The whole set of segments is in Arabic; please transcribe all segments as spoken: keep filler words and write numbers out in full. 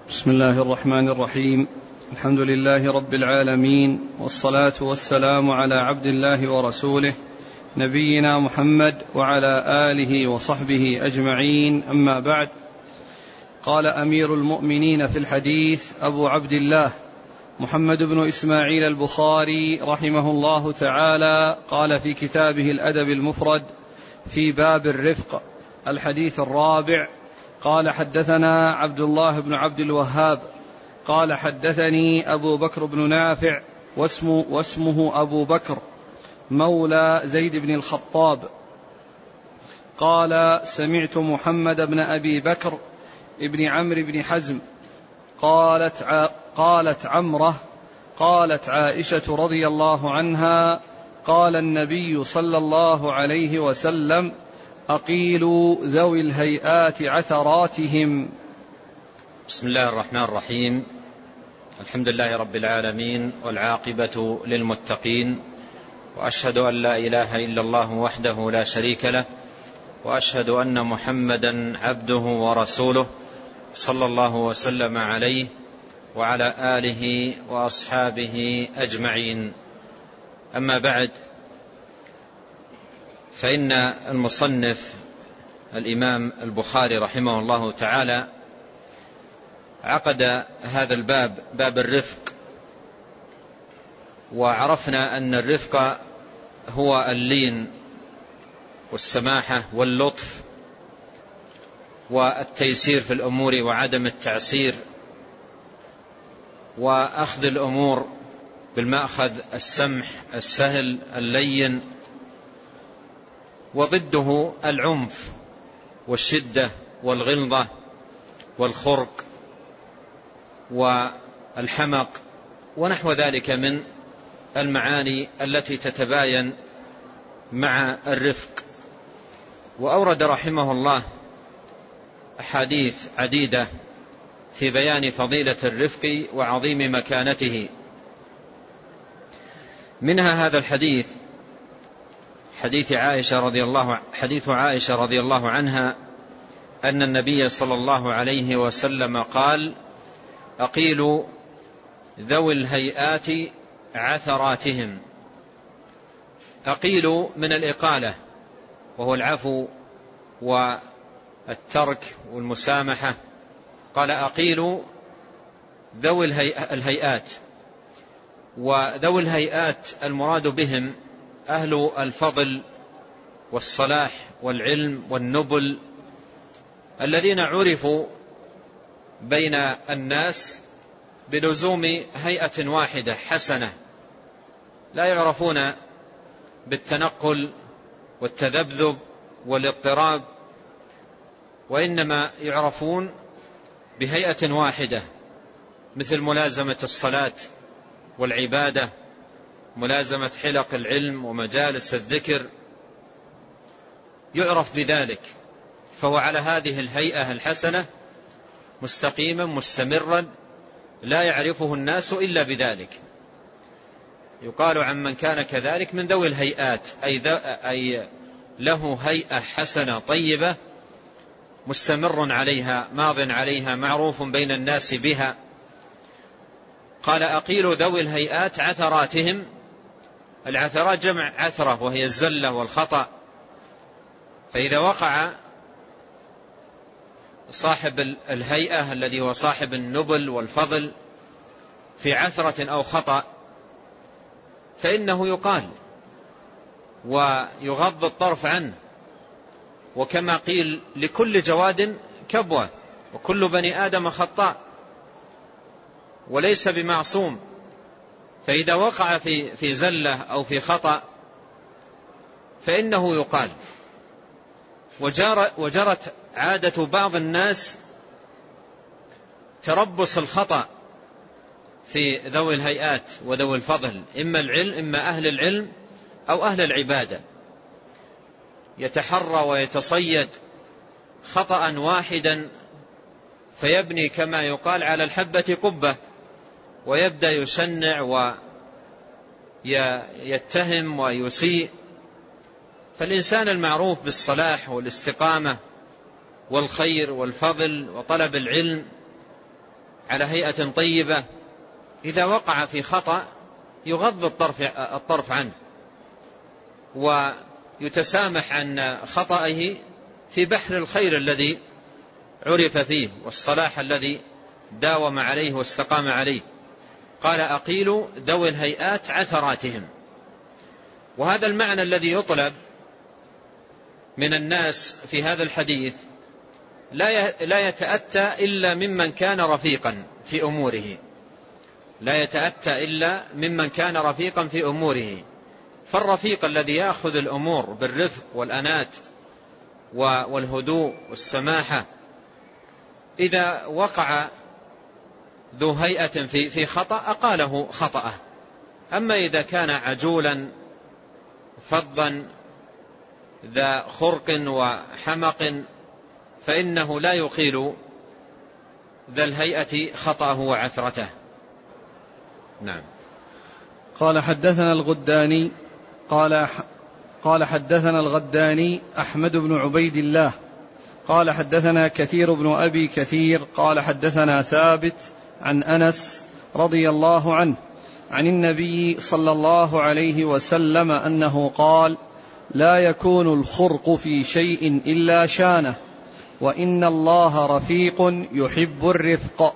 بسم الله الرحمن الرحيم. الحمد لله رب العالمين، والصلاة والسلام على عبد الله ورسوله نبينا محمد وعلى آله وصحبه أجمعين، أما بعد. قال أمير المؤمنين في الحديث أبو عبد الله محمد بن إسماعيل البخاري رحمه الله تعالى، قال في كتابه الأدب المفرد في باب الرفق الحديث الرابع، قال حدثنا عبد الله بن عبد الوهاب قال حدثني أبو بكر بن نافع واسمه, واسمه أبو بكر مولى زيد بن الخطاب قال سمعت محمد بن أبي بكر ابن عمرو بن حزم قالت ع... قالت عمره قالت عائشة رضي الله عنها قال النبي صلى الله عليه وسلم أقيلوا ذوي الهيئات عثراتهم. بسم الله الرحمن الرحيم. الحمد لله رب العالمين، والعاقبة للمتقين، وأشهد أن لا إله إلا الله وحده لا شريك له، وأشهد أن محمدا عبده ورسوله صلى الله وسلم عليه وعلى آله وأصحابه أجمعين. أما بعد، فإن المصنف الإمام البخاري رحمه الله تعالى عقد هذا الباب، باب الرفق، وعرفنا أن الرفق هو اللين والسماحة واللطف والتيسير في الأمور وعدم التعسير، وأخذ الأمور بالمأخذ السمح السهل اللين، وضده العنف والشدة والغلظة والخرق والحمق ونحو ذلك من المعاني التي تتباين مع الرفق. وأورد رحمه الله أحاديث عديدة في بيان فضيلة الرفق وعظيم مكانته. منها هذا الحديث، حديث عائشة رضي الله حديث عائشة رضي الله عنها أن النبي صلى الله عليه وسلم قال: أقيلوا ذوي الهيئات عثراتهم. أقيلوا من الإقالة، وهو العفو والترك والمسامحة. قال: أقيلوا ذوي الهيئات، وذوي الهيئات المراد بهم أهل الفضل والصلاح والعلم والنبل، الذين عرفوا بين الناس بلزوم هيئة واحدة حسنة، لا يعرفون بالتنقل والتذبذب والاضطراب، وإنما يعرفون بهيئة واحدة، مثل ملازمة الصلاة والعبادة، ملازمة حلق العلم ومجالس الذكر، يعرف بذلك، فهو على هذه الهيئة الحسنة مستقيما مستمرا، لا يعرفه الناس إلا بذلك. يقال عن من كان كذلك من ذوي الهيئات، أي, أي له هيئة حسنة طيبة مستمر عليها، ماض عليها، معروف بين الناس بها. قال: أقيلوا ذوي الهيئات عثراتهم. العثرات جمع عثرة، وهي الزلة والخطأ. فإذا وقع صاحب الهيئة الذي هو صاحب النبل والفضل في عثرة أو خطأ، فإنه يقال ويغض الطرف عنه. وكما قيل: لكل جواد كبوة، وكل بني آدم خطاء، وليس بمعصوم. فإذا وقع في في زلة أو في خطأ فإنه يقال. وجرت عادة بعض الناس تربص الخطأ في ذوي الهيئات وذوي الفضل، إما العلم إما أهل العلم أو أهل العبادة، يتحرى ويتصيد خطأ واحدا فيبني كما يقال على الحبة قبة، ويبدأ يشنع ويتهم ويسيء. فالإنسان المعروف بالصلاح والاستقامة والخير والفضل وطلب العلم على هيئة طيبة، إذا وقع في خطأ يغض الطرف, الطرف عنه ويتسامح عن خطئه في بحر الخير الذي عرف فيه والصلاح الذي داوم عليه واستقام عليه. قال أقيلوا ذوي الهيئات عثراتهم. وهذا المعنى الذي يطلب من الناس في هذا الحديث لا يتأتى إلا ممن كان رفيقا في أموره، لا يتأتى إلا ممن كان رفيقا في أموره. فالرفيق الذي يأخذ الأمور بالرفق والأنات والهدوء والسماحة، إذا وقع ذو هيئة في في خطأ أقاله خطأه. أما إذا كان عجولا فظا ذا خرق وحمق فإنه لا يقيل ذا الهيئة خطأه وعثرته. نعم. قال حدثنا الغداني قال قال حدثنا الغداني أحمد بن عبيد الله قال حدثنا كثير بن أبي كثير قال حدثنا ثابت عن أنس رضي الله عنه عن النبي صلى الله عليه وسلم أنه قال: لا يكون الخرق في شيء إلا شانه، وإن الله رفيق يحب الرفق.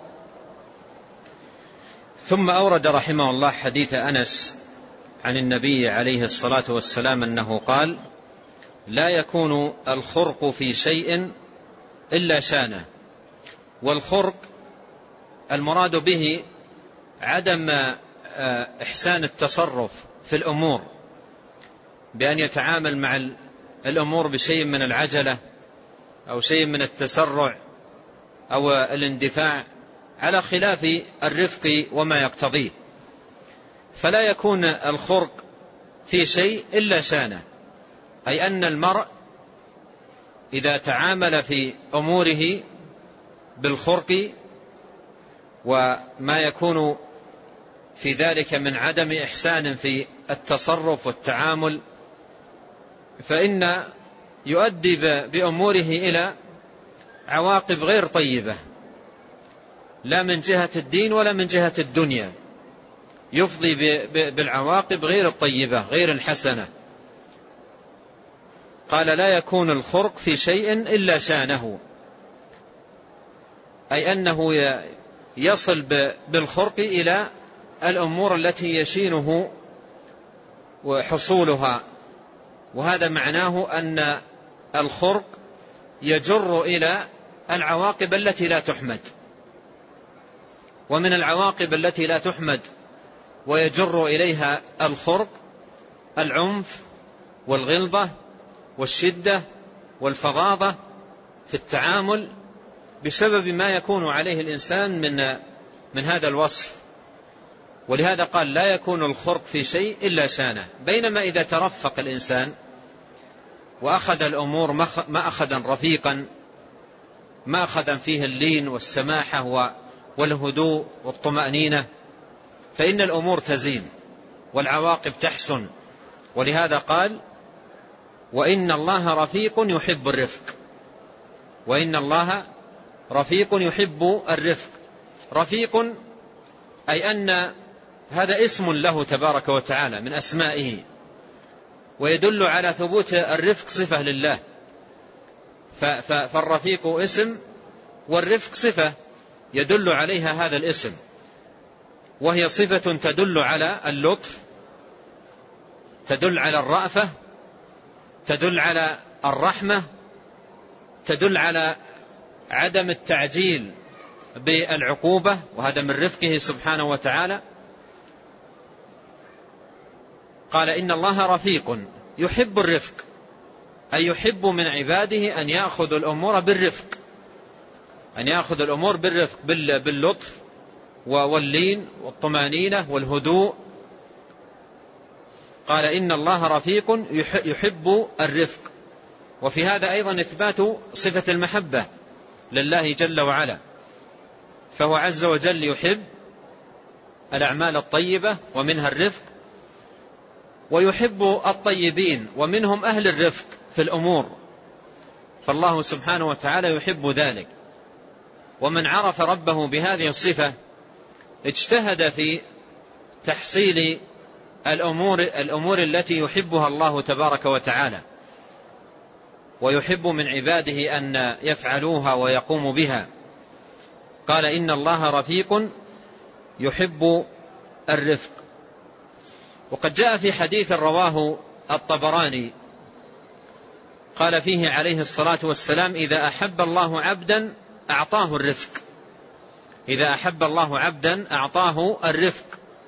ثم أورد رحمه الله حديث أنس عن النبي عليه الصلاة والسلام أنه قال: لا يكون الخرق في شيء إلا شانه. والخرق المراد به عدم إحسان التصرف في الأمور، بأن يتعامل مع الأمور بشيء من العجلة أو شيء من التسرع أو الاندفاع، على خلاف الرفق وما يقتضيه. فلا يكون الخرق في شيء إلا شانه، أي أن المرء إذا تعامل في أموره بالخرق وما يكون في ذلك من عدم إحسان في التصرف والتعامل، فإن يؤدي بأموره إلى عواقب غير طيبة، لا من جهة الدين ولا من جهة الدنيا، يفضي بالعواقب غير الطيبة غير الحسنة. قال: لا يكون الخرق في شيء إلا شانه، أي أنه يصل بالخرق إلى الأمور التي يشينه وحصولها. وهذا معناه أن الخرق يجر إلى العواقب التي لا تحمد. ومن العواقب التي لا تحمد ويجر إليها الخرق العنف والغلظة والشدة والفظاظة في التعامل، بسبب ما يكون عليه الإنسان من من هذا الوصف. ولهذا قال: لا يكون الخرق في شيء إلا شانه. بينما إذا ترفق الإنسان وأخذ الأمور ما أخذا رفيقا، ما أخذا فيه اللين والسماحة والهدوء والطمأنينة، فإن الأمور تزين والعواقب تحسن. ولهذا قال: وإن الله رفيق يحب الرفق. وإن الله رفيق يحب الرفق. رفيق أي أن هذا اسم له تبارك وتعالى من أسمائه، ويدل على ثبوت الرفق صفة لله. فالرفيق اسم والرفق صفة يدل عليها هذا الاسم، وهي صفة تدل على اللطف، تدل على الرأفة، تدل على الرحمة، تدل على عدم التعجيل بالعقوبة، وهذا من رفقه سبحانه وتعالى. قال: إن الله رفيق يحب الرفق، أي يحب من عباده أن يأخذ الأمور بالرفق، أن يأخذ الأمور بالرفق باللطف واللين والطمانينة والهدوء. قال: إن الله رفيق يحب الرفق. وفي هذا أيضا إثبات صفة المحبة لله جل وعلا، فهو عز وجل يحب الأعمال الطيبة ومنها الرفق، ويحب الطيبين ومنهم أهل الرفق في الأمور، فالله سبحانه وتعالى يحب ذلك. ومن عرف ربه بهذه الصفة اجتهد في تحصيل الأمور, الأمور التي يحبها الله تبارك وتعالى ويحب من عباده أن يفعلوها ويقوموا بها. قال إن الله رفيق يحب الرفق. وقد جاء في حديث رواه الطبراني قال فيه عليه الصلاة والسلام إذا أحب الله عبدا أعطاه الرفق. إذا أحب الله عبدا أعطاه الرفق.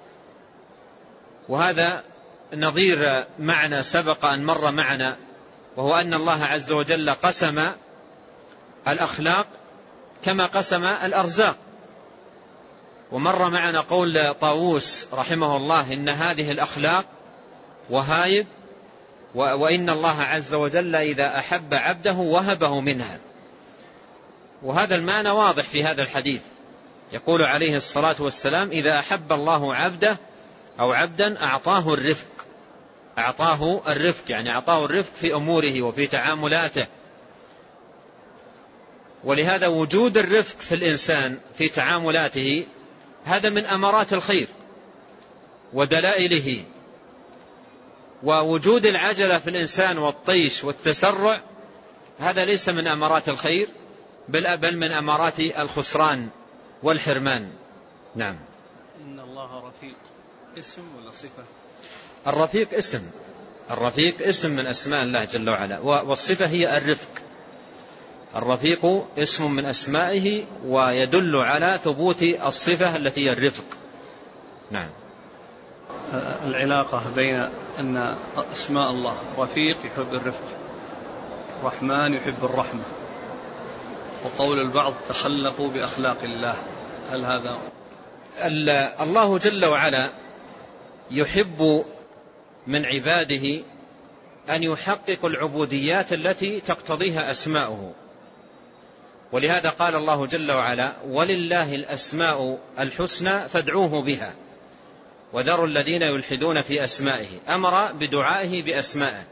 وهذا نظير معنى سبق أن مر معنا، وهو أن الله عز وجل قسم الأخلاق كما قسم الأرزاق. ومر معنا قول طاووس رحمه الله إن هذه الأخلاق وهايب، وإن الله عز وجل إذا أحب عبده وهبه منها. وهذا المعنى واضح في هذا الحديث. يقول عليه الصلاة والسلام إذا أحب الله عبده أو عبدا أعطاه الرفق. أعطاه الرفق يعني أعطاه الرفق في أموره وفي تعاملاته. ولهذا وجود الرفق في الإنسان في تعاملاته هذا من أمارات الخير ودلائله. ووجود العجلة في الإنسان والطيش والتسرع هذا ليس من أمارات الخير بل من أمارات الخسران والحرمان. نعم. إن الله رفيق اسم ولا صفة؟ الرفيق اسم. الرفيق اسم من أسماء الله جل وعلا، والصفة هي الرفق. الرفيق اسم من أسمائه ويدل على ثبوت الصفة التي هي الرفق. نعم. العلاقة بين أن أسماء الله رفيق يحب الرفق، الرحمن يحب الرحمة، وقول البعض تخلقوا بأخلاق الله، هل هذا؟ الله جل وعلا يحب من عباده أن يحققوا العبوديات التي تقتضيها أسماؤه. ولهذا قال الله جل وعلا ولله الأسماء الحسنى فادعوه بها وذروا الذين يلحدون في أسمائه. أمر بدعائه بأسمائه.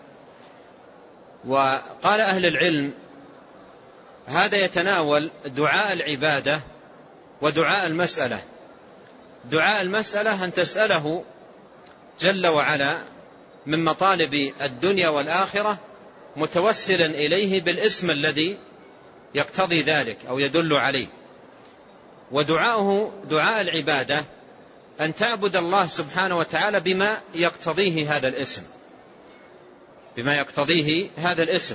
وقال أهل العلم هذا يتناول دعاء العبادة ودعاء المسألة. دعاء المسألة أن تسأله جل وعلا من مطالب الدنيا والآخرة متوسلا إليه بالاسم الذي يقتضي ذلك أو يدل عليه. ودعاؤه دعاء العبادة أن تعبد الله سبحانه وتعالى بما يقتضيه هذا الاسم، بما يقتضيه هذا الاسم.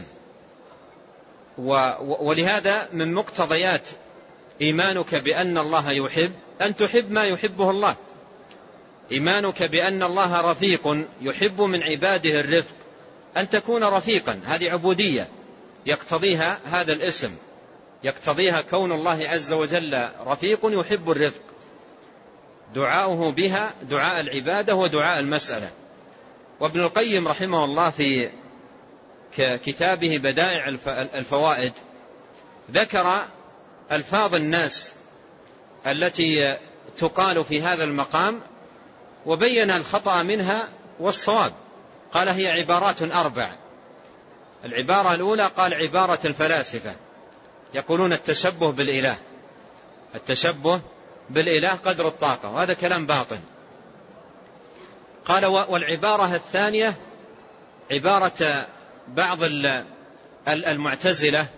ولهذا من مقتضيات إيمانك بأن الله يحب أن تحب ما يحبه الله. إيمانك بأن الله رفيق يحب من عباده الرفق أن تكون رفيقا، هذه عبودية يقتضيها هذا الاسم، يقتضيها كون الله عز وجل رفيق يحب الرفق. دعاؤه بها دعاء العبادة ودعاء المسألة. وابن القيم رحمه الله في كتابه بدائع الفوائد ذكر ألفاظ الناس التي تقال في هذا المقام وبين الخطأ منها والصواب. قال هي عبارات أربع. العبارة الأولى قال عبارة الفلاسفة يقولون التشبه بالإله، التشبه بالإله قدر الطاقة، وهذا كلام باطل. قال والعبارة الثانية عبارة بعض المعتزلة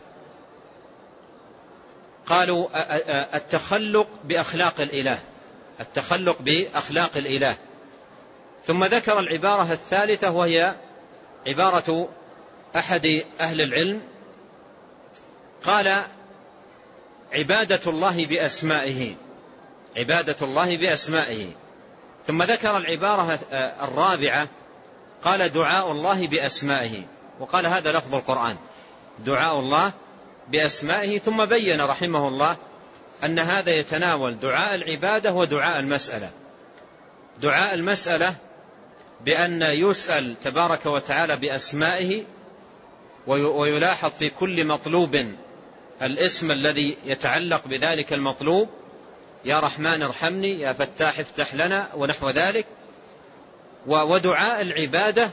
قالوا التخلق بأخلاق الإله، التخلق بأخلاق الإله. ثم ذكر العبارة الثالثة وهي عبارة أحد أهل العلم قال عبادة الله بأسمائه، عبادة الله بأسمائه. ثم ذكر العبارة الرابعة قال دعاء الله بأسمائه، وقال هذا لفظ القرآن دعاء الله بأسمائه. ثم بين رحمه الله أن هذا يتناول دعاء العبادة ودعاء المسألة. دعاء المسألة بأن يسأل تبارك وتعالى بأسمائه ويلاحظ في كل مطلوب الاسم الذي يتعلق بذلك المطلوب، يا رحمن ارحمني، يا فتاح افتح لنا، ونحو ذلك. ودعاء العبادة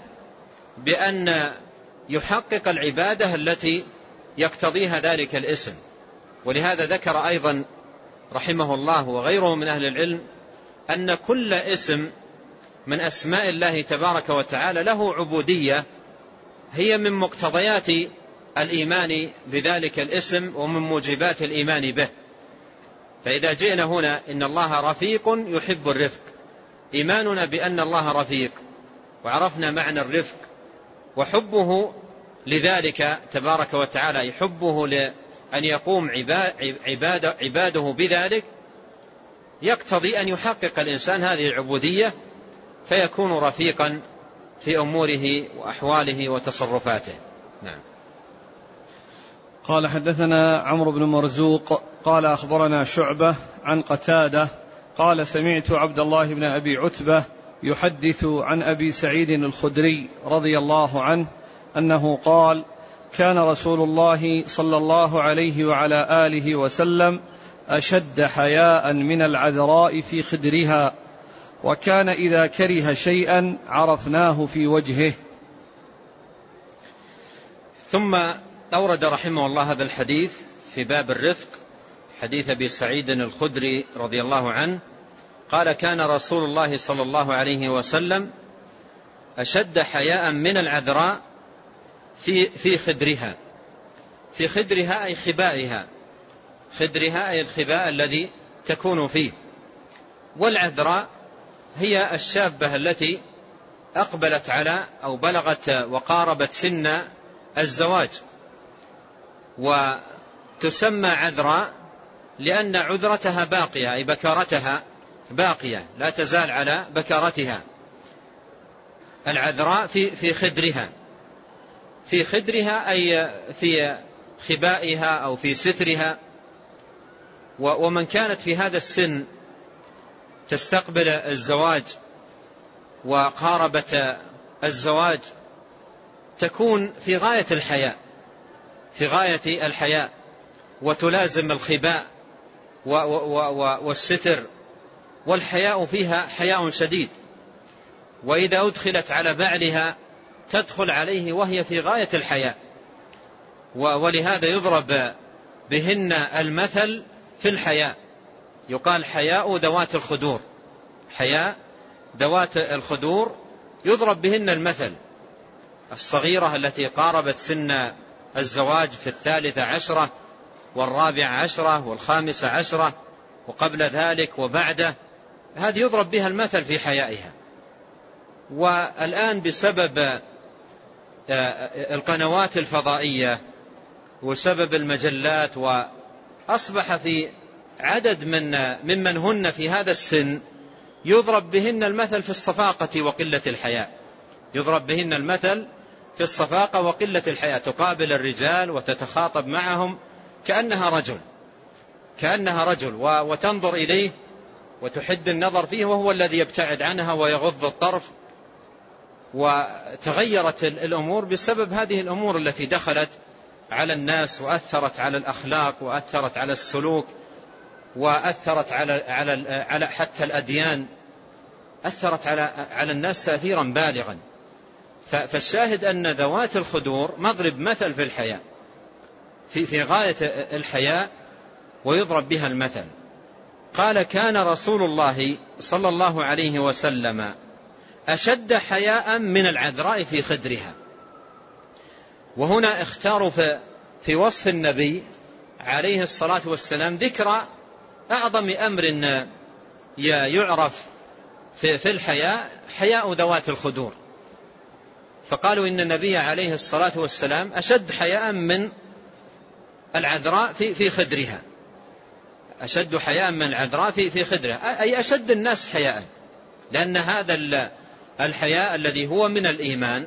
بأن يحقق العبادة التي يقتضيها ذلك الاسم، ولهذا ذكر أيضا رحمه الله وغيره من أهل العلم أن كل اسم من أسماء الله تبارك وتعالى له عبودية هي من مقتضيات الإيمان بذلك الاسم ومن موجبات الإيمان به. فإذا جئنا هنا إن الله رفيق يحب الرفق، إيماننا بأن الله رفيق وعرفنا معنى الرفق وحبه لذلك تبارك وتعالى، يحبه لأن يقوم عباد عباده بذلك، يقتضي أن يحقق الإنسان هذه العبودية فيكون رفيقا في أموره وأحواله وتصرفاته. نعم. قال حدثنا عمرو بن مرزوق قال أخبرنا شعبة عن قتادة قال سمعت عبد الله بن أبي عتبة يحدث عن أبي سعيد الخدري رضي الله عنه أنه قال كان رسول الله صلى الله عليه وعلى آله وسلم أشد حياء من العذراء في خدرها، وكان إذا كره شيئا عرفناه في وجهه. ثم أورد رحمه الله هذا الحديث في باب الرفق، حديث أبي سعيد الخدري رضي الله عنه قال كان رسول الله صلى الله عليه وسلم أشد حياء من العذراء في في خدرها. في خدرها أي خبائها، خدرها أي الخباء الذي تكون فيه. والعذراء هي الشابة التي أقبلت على أو بلغت وقاربت سن الزواج، وتسمى عذراء لأن عذرتها باقية أي بكارتها باقية لا تزال على بكارتها. العذراء في في خدرها، في خدرها أي في خبائها أو في سترها. ومن كانت في هذا السن تستقبل الزواج وقاربت الزواج تكون في غاية الحياء، في غاية الحياء وتلازم الخباء والستر، والحياء فيها حياء شديد. وإذا أدخلت على بعلها تدخل عليه وهي في غاية الحياء، ولهذا يضرب بهن المثل في الحياء، يقال حياء ذوات الخدور، حياء ذوات الخدور يضرب بهن المثل. الصغيرة التي قاربت سن الزواج في الثالثة عشرة والرابعة عشرة والخامسة عشرة وقبل ذلك وبعده، هذه يضرب بها المثل في حيائها. والآن بسبب القنوات الفضائية وسبب المجلات، وأصبح في عدد من ممن هن في هذا السن يضرب بهن المثل في الصفاقة وقلة الحياء، يضرب بهن المثل في الصفاقة وقلة الحياء، تقابل الرجال وتتخاطب معهم كأنها رجل، كأنها رجل وتنظر إليه وتحد النظر فيه وهو الذي يبتعد عنها ويغض الطرف. وتغيرت الأمور بسبب هذه الأمور التي دخلت على الناس وأثرت على الأخلاق وأثرت على السلوك وأثرت على على على حتى الأديان، أثرت على على الناس تأثيرا بالغا. فالشاهد أن ذوات الخدور مضرب مثل في الحياء، في في غاية الحياء ويضرب بها المثل. قال كان رسول الله صلى الله عليه وسلم أشد حياء من العذراء في خدرها. وهنا اختاروا في, في وصف النبي عليه الصلاة والسلام ذكر أعظم أمر يعرف في, في الحياء، حياء ذوات الخدور. فقالوا إن النبي عليه الصلاة والسلام أشد حياء من العذراء في, في خدرها، أشد حياء من العذراء في, في خدرها، أي أشد الناس حياء، لأن هذا الحياء الذي هو من الإيمان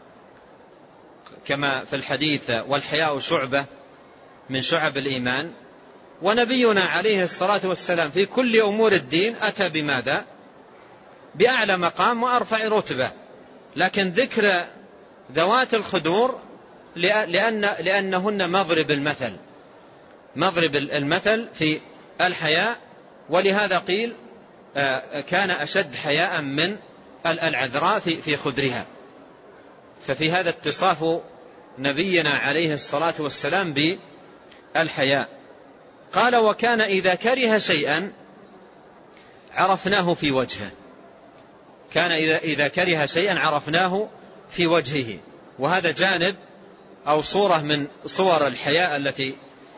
كما في الحديث والحياء شعبة من شعب الإيمان. ونبينا عليه الصلاة والسلام في كل أمور الدين أتى بماذا؟ بأعلى مقام وأرفع رتبة، لكن ذكر ذوات الخدور لأن لأنهن مضرب المثل، مضرب المثل في الحياء. ولهذا قيل كان أشد حياء من العذراء في في خدرها. ففي هذا اتصاف نبينا عليه الصلاة والسلام بالحياء. قال وكان إذا كره شيئا عرفناه في وجهه. كان إذا, إذا كره شيئا عرفناه في وجهه. وهذا جانب أو صورة من صور الحياء التي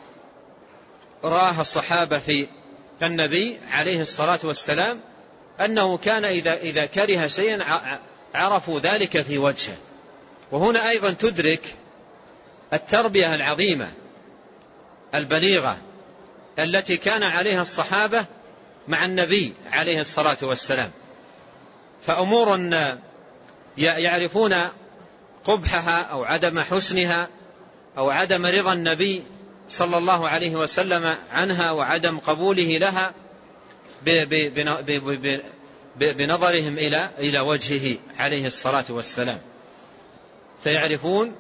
رآها الصحابة في النبي عليه الصلاة والسلام، أنه كان إذا, إذا كره شيئا عرفوا ذلك في وجهه. وهنا أيضا تدرك التربية العظيمة البليغة التي كان عليها الصحابة مع النبي عليه الصلاة والسلام. فأمور يعرفون قبحها أو عدم حسنها أو عدم رضا النبي صلى الله عليه وسلم عنها وعدم قبوله لها بنظرهم إلى إلى وجهه عليه الصلاة والسلام، فيعرفون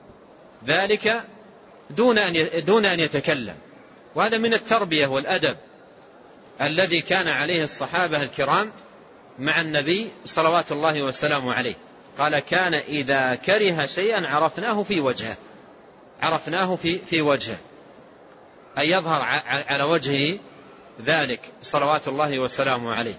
ذلك دون أن دون أن يتكلم. وهذا من التربية والأدب الذي كان عليه الصحابة الكرام مع النبي صلوات الله وسلامه عليه. قال كان إذا كره شيئا عرفناه في وجهه، عرفناه في في وجهه أي يظهر على وجهه ذلك صلوات الله وسلامه عليه.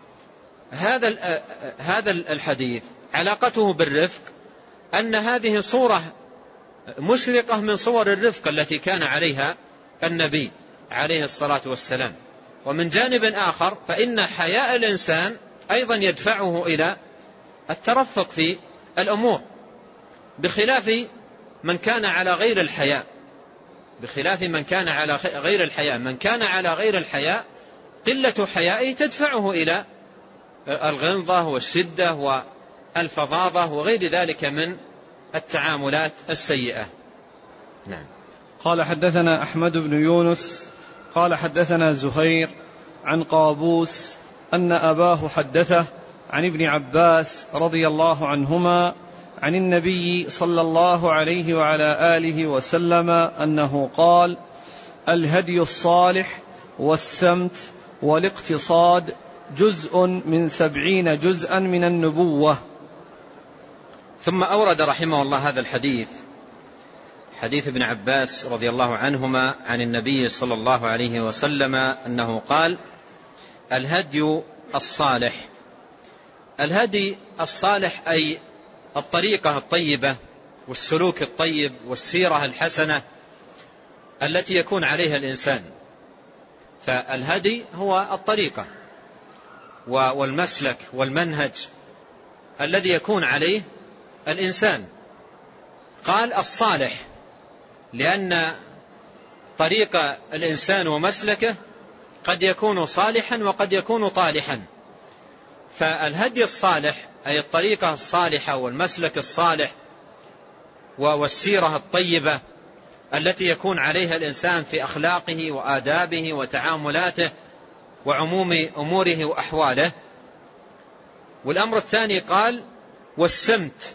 هذا هذا الحديث علاقته بالرفق أن هذه صورة مشرقة من صور الرفق التي كان عليها النبي عليه الصلاة والسلام. ومن جانب آخر فإن حياء الإنسان أيضا يدفعه إلى الترفق في الأمور، بخلاف من كان على غير الحياء بخلاف من كان على غير الحياء من كان على غير الحياء قلة حيائه تدفعه إلى الغلظة والشدة والفظاظة وغير ذلك من التعاملات السيئة. نعم. قال حدثنا أحمد بن يونس قال حدثنا زهير عن قابوس أن أباه حدثه عن ابن عباس رضي الله عنهما عن النبي صلى الله عليه وعلى آله وسلم أنه قال: الهدي الصالح والسمت والاقتصاد جزء من سبعين جزءا من النبوة. ثم أورد رحمه الله هذا الحديث، حديث ابن عباس رضي الله عنهما عن النبي صلى الله عليه وسلم أنه قال: الهدي الصالح. الهدي الصالح أي الطريقة الطيبة والسلوك الطيب والسيرة الحسنة التي يكون عليها الإنسان. فالهدي هو الطريقة والمسلك والمنهج الذي يكون عليه الإنسان. قال الصالح لأن طريق الإنسان ومسلكه قد يكون صالحا وقد يكون طالحا. فالهدي الصالح أي الطريقة الصالحة والمسلك الصالح والسيرة الطيبة التي يكون عليها الإنسان في أخلاقه وآدابه وتعاملاته وعموم أموره وأحواله. والأمر الثاني قال والسمت،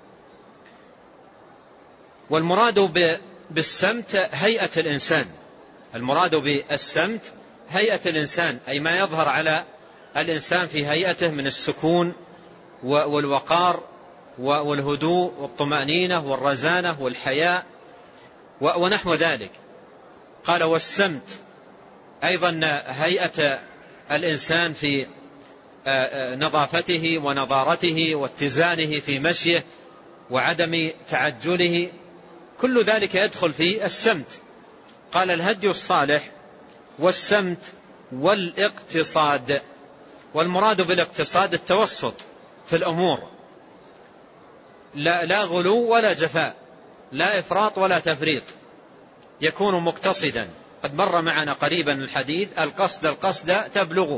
والمراد بالسمت هيئة الإنسان. المراد بالسمت هيئة الإنسان أي ما يظهر على الإنسان في هيئته من السكون والوقار والهدوء والطمأنينة والرزانة والحياء ونحو ذلك. قال والسمت أيضا هيئة الإنسان في نظافته ونضارته واتزانه في مشيه وعدم تعجله، كل ذلك يدخل في السمت. قال الهدي الصالح والسمت والاقتصاد، والمراد بالاقتصاد التوسط في الأمور، لا, لا غلو ولا جفاء، لا إفراط ولا تفريط، يكون مقتصدا. قد مر معنا قريبا الحديث القصد القصد تبلغ.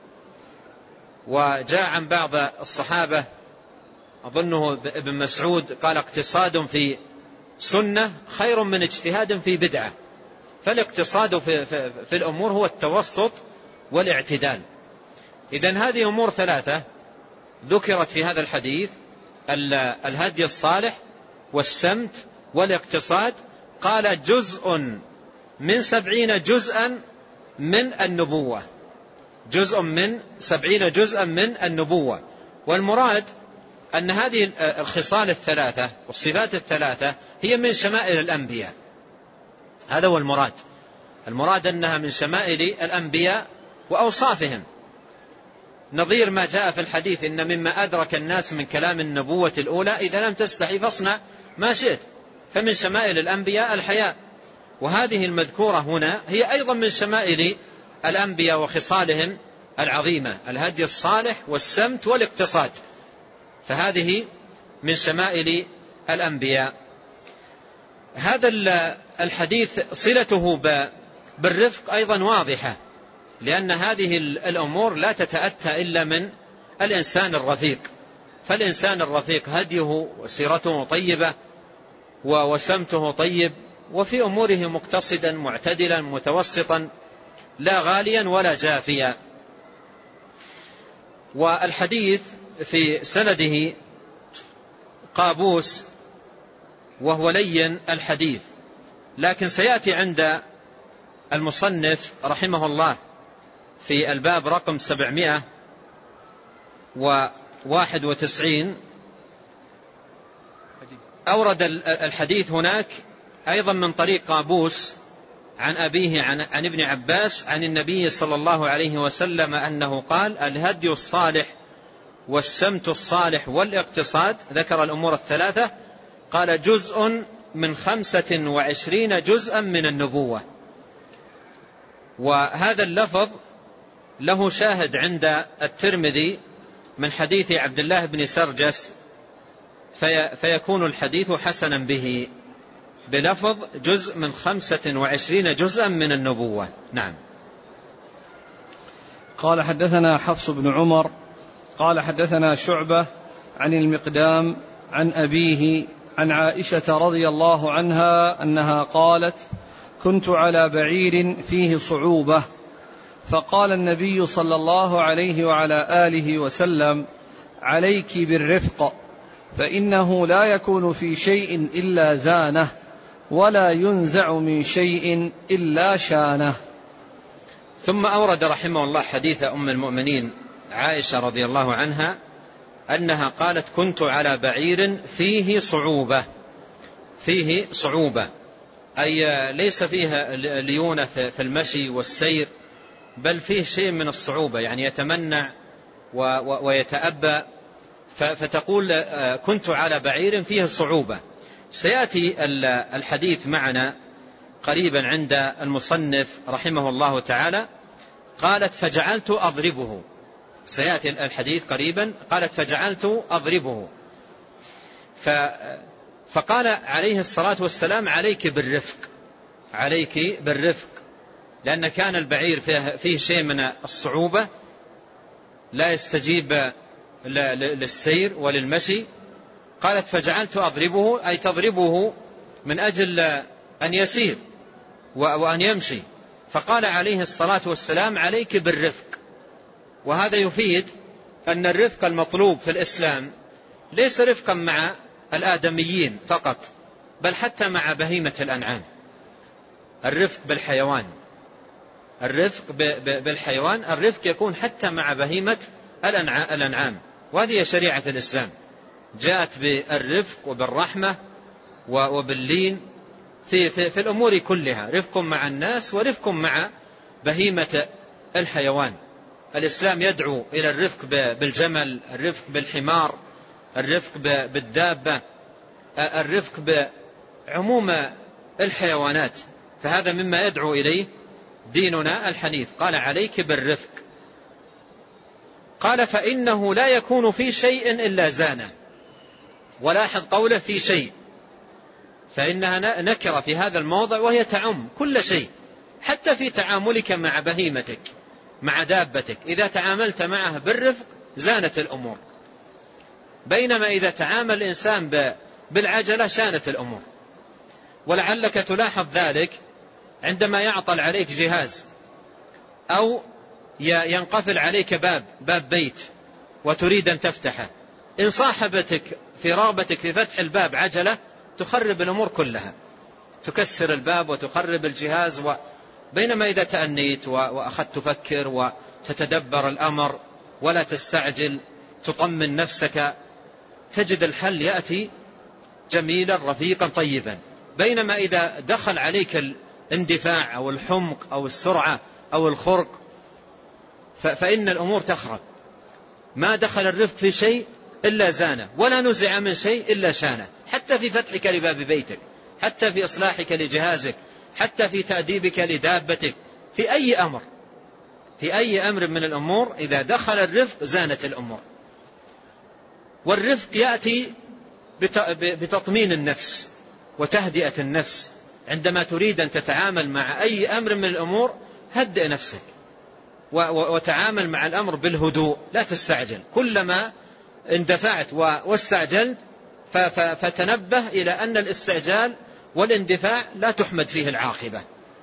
وجاء عن بعض الصحابة أظنه ابن مسعود قال اقتصاد في سنة خير من اجتهاد في بدعة. فالاقتصاد في, في, في الأمور هو التوسط والاعتدال. إذن هذه أمور ثلاثة ذكرت في هذا الحديث: الهدي الصالح والسمت والاقتصاد. قال جزء من سبعين جزءا من النبوة، جزء من سبعين جزءا من النبوة. والمراد أن هذه الخصال الثلاثة والصفات الثلاثة هي من شمائل الأنبياء، هذا هو المراد. المراد أنها من شمائل الأنبياء وأوصافهم، نظير ما جاء في الحديث إن مما أدرك الناس من كلام النبوة الأولى إذا لم تستحي فاصنع ما شئت. فمن شمائل الأنبياء الحياء، وهذه المذكورة هنا هي أيضا من شمائل الأنبياء وخصالهم العظيمة، الهدي الصالح والسمت والاقتصاد، فهذه من شمائل الأنبياء. هذا الحديث صلته بالرفق أيضا واضحة، لأن هذه الأمور لا تتأتى إلا من الإنسان الرفيق. فالإنسان الرفيق هديه وسيرته طيبة وسمته طيب، وفي أموره مقتصدا معتدلا متوسطا، لا غاليا ولا جافيا. والحديث في سنده قابوس وهو لين الحديث، لكن سيأتي عند المصنف رحمه الله في الباب رقم سبعمائة وواحد وتسعين أورد الحديث هناك أيضا من طريق قابوس عن أبيه عن, عن ابن عباس عن النبي صلى الله عليه وسلم أنه قال: الهدي الصالح والسمت الصالح والاقتصاد، ذكر الأمور الثلاثة، قال: جزء من خمسة وعشرين جزءا من النبوة. وهذا اللفظ له شاهد عند الترمذي من حديث عبد الله بن سرجس، في فيكون الحديث حسنا به بلفظ جزء من خمسة وعشرين جزءا من النبوة. نعم. قال: حدثنا حفص بن عمر قال حدثنا شعبة عن المقدام عن أبيه عن عائشة رضي الله عنها أنها قالت: كنت على بعير فيه صعوبة، فقال النبي صلى الله عليه وعلى آله وسلم: عليك بالرفق، فإنه لا يكون في شيء إلا زانه، ولا ينزع من شيء إلا شانه. ثم أورد رحمه الله حديث أم المؤمنين عائشة رضي الله عنها أنها قالت: كنت على بعير فيه صعوبة. فيه صعوبة أي ليس فيها ليونة في المشي والسير، بل فيه شيء من الصعوبة، يعني يتمنع ويتأبى، فتقول كنت على بعير فيه صعوبة. سيأتي الحديث معنا قريبا عند المصنف رحمه الله تعالى. قالت: فجعلت أضربه. سيأتي الحديث قريبا. قالت: فجعلت أضربه. فقال عليه الصلاة والسلام: عليك بالرفق، عليك بالرفق، لأن كان البعير فيه, فيه شيء من الصعوبة، لا يستجيب للسير وللمشي. قالت: فجعلت أضربه، أي تضربه من أجل أن يسير وأن يمشي. فقال عليه الصلاة والسلام: عليك بالرفق. وهذا يفيد أن الرفق المطلوب في الإسلام ليس رفقا مع الآدميين فقط، بل حتى مع بهيمة الأنعام. الرفق بالحيوان، الرفق بالحيوان، الرفق يكون حتى مع بهيمة الأنعام. وهذه شريعة الإسلام، جاءت بالرفق وبالرحمة وباللين في, في, في الأمور كلها، رفق مع الناس ورفق مع بهيمة الحيوان. الإسلام يدعو إلى الرفق بالجمل، الرفق بالحمار، الرفق بالدابة، الرفق بعموم الحيوانات، فهذا مما يدعو إليه ديننا الحنيف. قال: عليك بالرفق. قال: فإنه لا يكون في شيء إلا زانه. ولاحظ قوله في شيء، فإنها نكرة في هذا الموضع، وهي تعم كل شيء، حتى في تعاملك مع بهيمتك مع دابتك، إذا تعاملت معها بالرفق زانت الأمور، بينما إذا تعامل الإنسان بالعجلة شانت الأمور. ولعلك تلاحظ ذلك عندما يعطل عليك جهاز أو ينقفل عليك باب باب بيت وتريد أن تفتحه، إن صاحبتك في رغبتك في فتح الباب عجلة تخرب الأمور كلها، تكسر الباب وتخرب الجهاز. و... بينما إذا تأنيت وأخذت تفكر وتتدبر الأمر ولا تستعجل، تطمن نفسك، تجد الحل يأتي جميلا رفيقا طيبا. بينما إذا دخل عليك الاندفاع أو الحمق أو السرعة أو الخرق فإن الأمور تخرب. ما دخل الرفق في شيء إلا زانه، ولا نزع من شيء إلا شانه، حتى في فتحك لباب بيتك، حتى في إصلاحك لجهازك، حتى في تأديبك لدابتك، في أي أمر في أي أمر من الأمور إذا دخل الرفق زانت الأمور. والرفق يأتي بتطمين النفس وتهدئة النفس. عندما تريد أن تتعامل مع أي أمر من الأمور هدئ نفسك وتعامل مع الأمر بالهدوء، لا تستعجل. كلما اندفعت واستعجلت فتنبه إلى أن الاستعجال والاندفاع لا تحمد فيه العاقبة.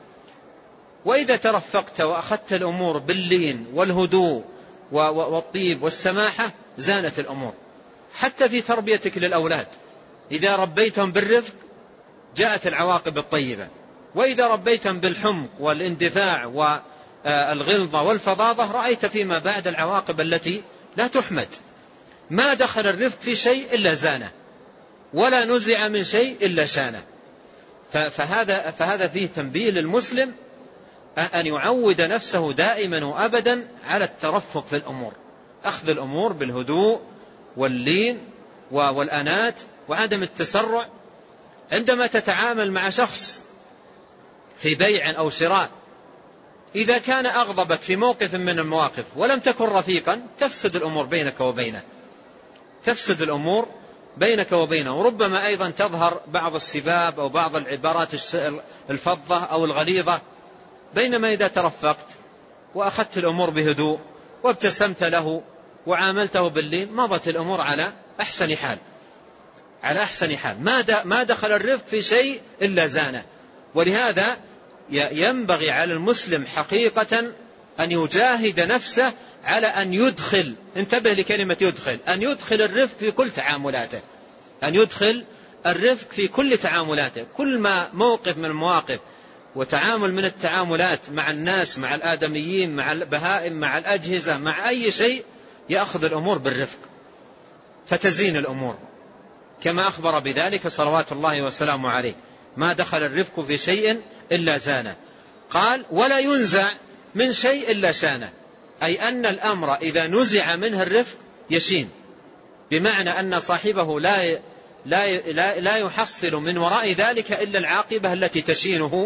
وإذا ترفقت وأخذت الأمور باللين والهدوء والطيب والسماحة زانت الأمور. حتى في تربيتك للأولاد، إذا ربيتهم بالرفق جاءت العواقب الطيبة، وإذا ربيتهم بالحمق والاندفاع والغلظة والفظاظة رأيت فيما بعد العواقب التي لا تحمد. ما دخل الرفق في شيء إلا زانه، ولا نزع من شيء إلا شانه. فهذا, فهذا فيه تنبيه للمسلم أن يعود نفسه دائما وأبدا على الترفق في الأمور، أخذ الأمور بالهدوء واللين والأنات وعدم التسرع. عندما تتعامل مع شخص في بيع أو شراء، إذا كان أغضبك في موقف من المواقف ولم تكن رفيقا تفسد الأمور بينك وبينه تفسد الأمور بينك وبينه وربما أيضا تظهر بعض السباب أو بعض العبارات الفظة أو الغليظة. بينما إذا ترفقت وأخذت الأمور بهدوء وابتسمت له وعاملته باللين مضت الأمور على أحسن حال على أحسن حال. ما دخل الرفق في شيء إلا زانه. ولهذا ينبغي على المسلم حقيقة أن يجاهد نفسه على أن يدخل، انتبه لكلمة يدخل، أن يدخل الرفق في كل تعاملاته أن يدخل الرفق في كل تعاملاته. كل ما موقف من المواقف وتعامل من التعاملات مع الناس، مع الآدميين، مع البهائم، مع الأجهزة، مع أي شيء يأخذ الأمور بالرفق فتزين الأمور، كما أخبر بذلك صلوات الله وسلامه عليه: ما دخل الرفق في شيء إلا زانه. قال: ولا ينزع من شيء إلا شانه، أي أن الأمر إذا نزع منه الرفق يشين، بمعنى أن صاحبه لا لا لا, لا يحصل من وراء ذلك إلا العاقبة التي تشينه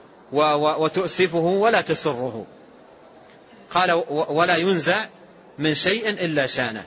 وتؤسفه ولا تسره. قال: ولا ينزع من شيء إلا شانه.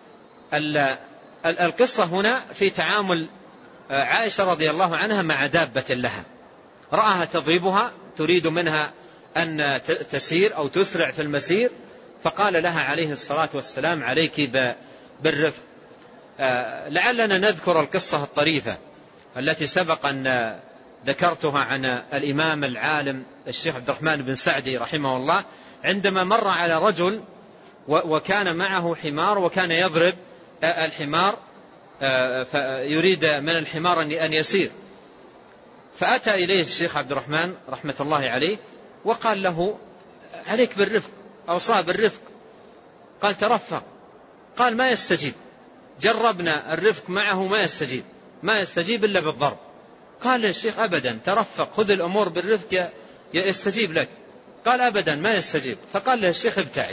القصة هنا في تعامل عائشة رضي الله عنها مع دابة لها، رآها تضربها تريد منها أن تسير أو تسرع في المسير، فقال لها عليه الصلاة والسلام: عليك بالرفق. لعلنا نذكر القصة الطريفة التي سبق أن ذكرتها عن الإمام العالم الشيخ عبد الرحمن بن سعدي رحمه الله، عندما مر على رجل وكان معه حمار وكان يضرب الحمار فيريد من الحمار أن يسير، فأتى إليه الشيخ عبد الرحمن رحمة الله عليه وقال له: عليك بالرفق، أوصاه بالرفق. قال: ترفق. قال: ما يستجيب، جربنا الرفق معه ما يستجيب ما يستجيب إلا بالضرب. قال الشيخ: أبدا، ترفق، خذ الأمور بالرفق يستجيب لك. قال: أبدا ما يستجيب. فقال له الشيخ: ابتعد،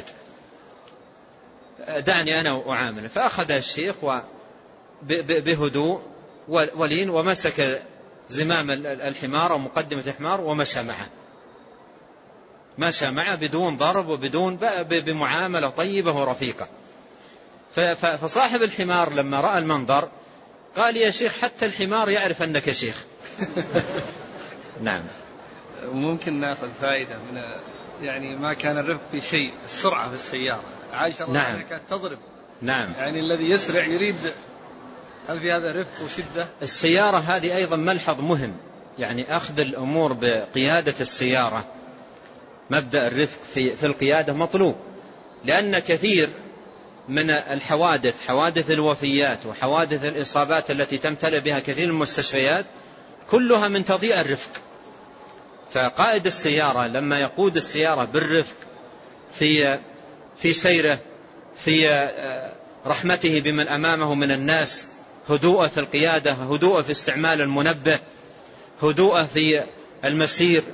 دعني أنا أعامل. فأخذ الشيخ بهدوء ولين ومسك زمام الحمار ومقدمة الحمار ومشى معه مشى معه بدون ضرب وبدون بمعاملة طيبة ورفيقة. فصاحب الحمار لما رأى المنظر قال: يا شيخ، حتى الحمار يعرف أنك شيخ. نعم. ممكن نأخذ فائدة من يعني ما كان الرفق في شيء، السرعة في السيارة. عائشة رضي الله عنها كانت تضرب. نعم. يعني الذي يسرع يريد، هل في هذا رفق وشدة؟ السيارة هذه أيضا ملحظ مهم، يعني أخذ الأمور بقيادة السيارة، مبدأ الرفق في في القيادة مطلوب، لأن كثير من الحوادث، حوادث الوفيات وحوادث الإصابات التي تمتلئ بها كثير من المستشفيات كلها من تضييع الرفق. فقائد السيارة لما يقود السيارة بالرفق في في سيره، في رحمته بمن أمامه من الناس، هدوء في القيادة، هدوء في استعمال المنبه، هدوء في المسير،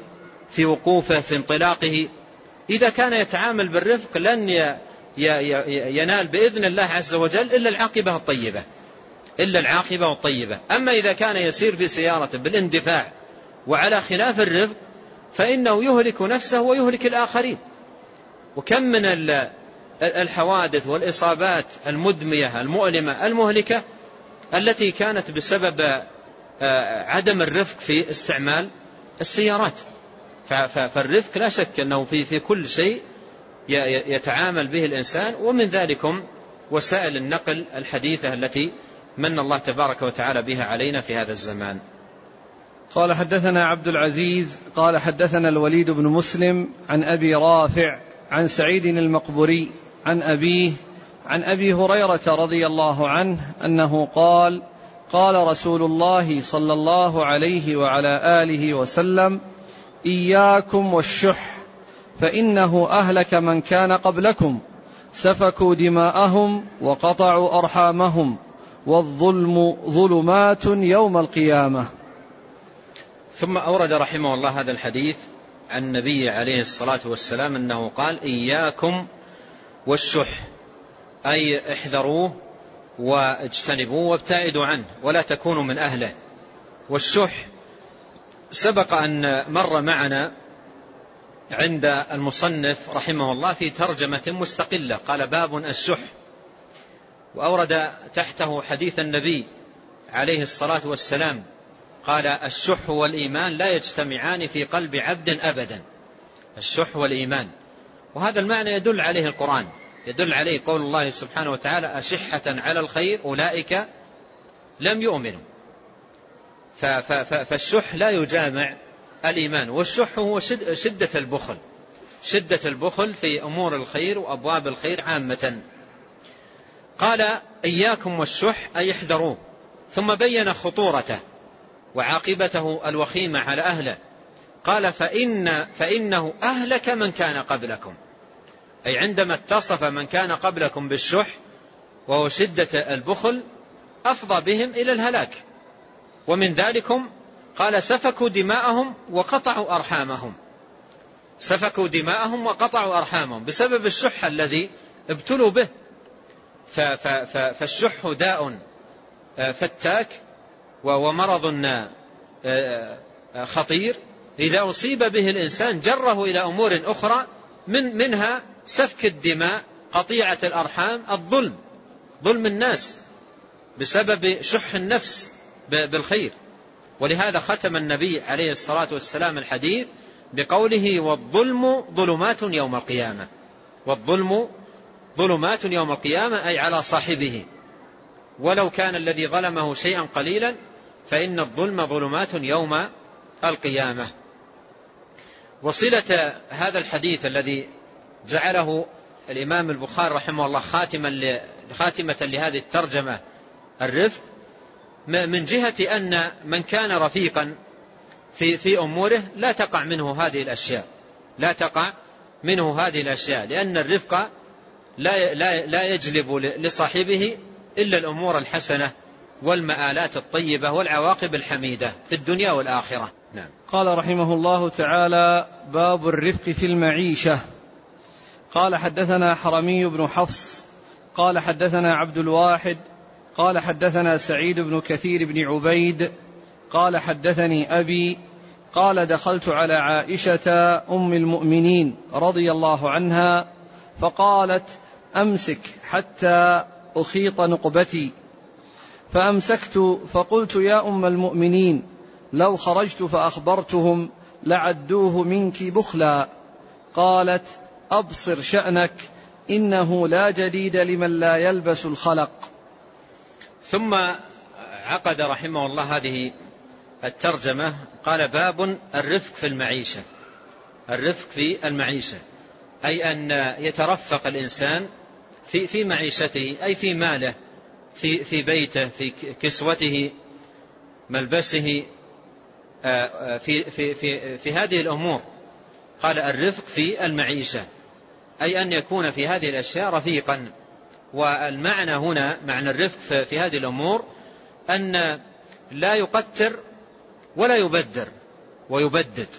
في وقوفه في انطلاقه. إذا كان يتعامل بالرفق لن ينال بإذن الله عز وجل إلا العاقبة الطيبة إلا العاقبة الطيبة. أما إذا كان يسير في سيارته بالاندفاع وعلى خلاف الرفق فإنه يهلك نفسه ويهلك الآخرين. وكم من الحوادث والإصابات المدمية المؤلمة المهلكة التي كانت بسبب عدم الرفق في استعمال السيارات. فالرفق لا شك أنه في في كل شيء يتعامل به الإنسان، ومن ذلكم وسائل النقل الحديثة التي من الله تبارك وتعالى بها علينا في هذا الزمان. قال حدثنا عبد العزيز قال حدثنا الوليد بن مسلم عن أبي رافع عن سعيد المقبري عن أبيه عن أبي هريرة رضي الله عنه أنه قال قال رسول الله صلى الله عليه وعلى آله وسلم: إياكم والشح فإنه أهلك من كان قبلكم، سفكوا دماءهم وقطعوا أرحامهم، والظلم ظلمات يوم القيامة. ثم أورد رحمه الله هذا الحديث عن النبي عليه الصلاة والسلام أنه قال: إياكم والشح، أي احذروه واجتنبوه وابتعدوا عنه ولا تكونوا من أهله. والشح سبق أن مر معنا عند المصنف رحمه الله في ترجمة مستقلة، قال: باب الشح، وأورد تحته حديث النبي عليه الصلاة والسلام قال: الشح والإيمان لا يجتمعان في قلب عبد أبدا. الشح والإيمان، وهذا المعنى يدل عليه القرآن، يدل عليه قول الله سبحانه وتعالى: أشحة على الخير أولئك لم يؤمنوا. فالشح لا يجامع الإيمان، والشح هو شدة البخل، شدة البخل في أمور الخير وأبواب الخير عامة. قال: إياكم والشح، أي احذروه، ثم بين خطورته وعاقبته الوخيمة على أهله. قال: فإن فإنه أهلك من كان قبلكم، أي عندما اتصف من كان قبلكم بالشح وهو شدة البخل أفضى بهم إلى الهلاك. ومن ذلكم قال: سفكوا دماءهم وقطعوا أرحامهم. سفكوا دماءهم وقطعوا أرحامهم بسبب الشح الذي ابتلوا به. فالشح داء فتاك ومرض خطير، إذا أصيب به الإنسان جره إلى أمور أخرى، من منها سفك الدماء، قطيعة الأرحام، الظلم، ظلم الناس بسبب شح النفس بالخير. ولهذا ختم النبي عليه الصلاة والسلام الحديث بقوله: والظلم ظلمات يوم القيامة. والظلم ظلمات يوم القيامة، أي على صاحبه، ولو كان الذي ظلمه شيئا قليلا فإن الظلم ظلمات يوم القيامة. وصلة هذا الحديث الذي جعله الإمام البخاري رحمه الله خاتما خاتمة لهذه الترجمة الرفق، من جهة أن من كان رفيقا في في أموره لا تقع منه هذه الأشياء، لا تقع منه هذه الأشياء، لأن الرفق لا لا لا يجلب لصاحبه إلا الأمور الحسنة والمآلات الطيبة والعواقب الحميدة في الدنيا والآخرة. نعم. قال رحمه الله تعالى: باب الرفق في المعيشة. قال: حدثنا حرمي بن حفص قال حدثنا عبد الواحد قال حدثنا سعيد بن كثير بن عبيد قال حدثني أبي قال: دخلت على عائشة أم المؤمنين رضي الله عنها فقالت: أمسك حتى أخيط نقبتي، فأمسكت فقلت: يا أم المؤمنين، لو خرجت فأخبرتهم لعدوه منك بخلا. قالت: أبصر شأنك، إنه لا جديد لمن لا يلبس الخلق. ثم عقد رحمه الله هذه الترجمة، قال: باب الرفق في المعيشة. الرفق في المعيشة، أي أن يترفق الإنسان في في معيشته، أي في ماله، في في بيته، في كسوته، ملبسه، في في في في هذه الأمور. قال: الرفق في المعيشة، أي أن يكون في هذه الأشياء رفيقا. والمعنى هنا، معنى الرفق في هذه الأمور، أن لا يقتر ولا يبذر ويبدد،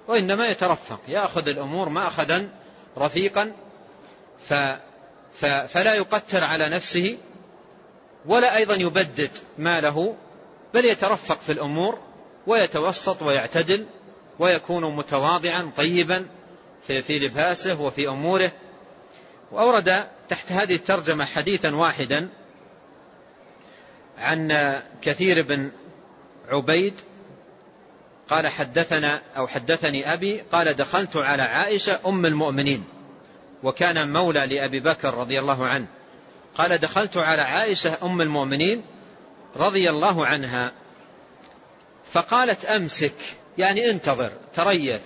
وإنما يترفق، يأخذ الأمور مأخذا رفيقا، ف فلا يقتر على نفسه ولا أيضا يبدد ماله، بل يترفق في الأمور ويتوسط ويعتدل ويكون متواضعا طيبا في, في لباسه وفي أموره. وأورد تحت هذه الترجمة حديثا واحدا عن كثير بن عبيد قال حدثنا أو حدثني أبي قال دخلت على عائشة أم المؤمنين، وكان مولى لأبي بكر رضي الله عنه، قال دخلت على عائشة أم المؤمنين رضي الله عنها فقالت أمسك، يعني انتظر تريث،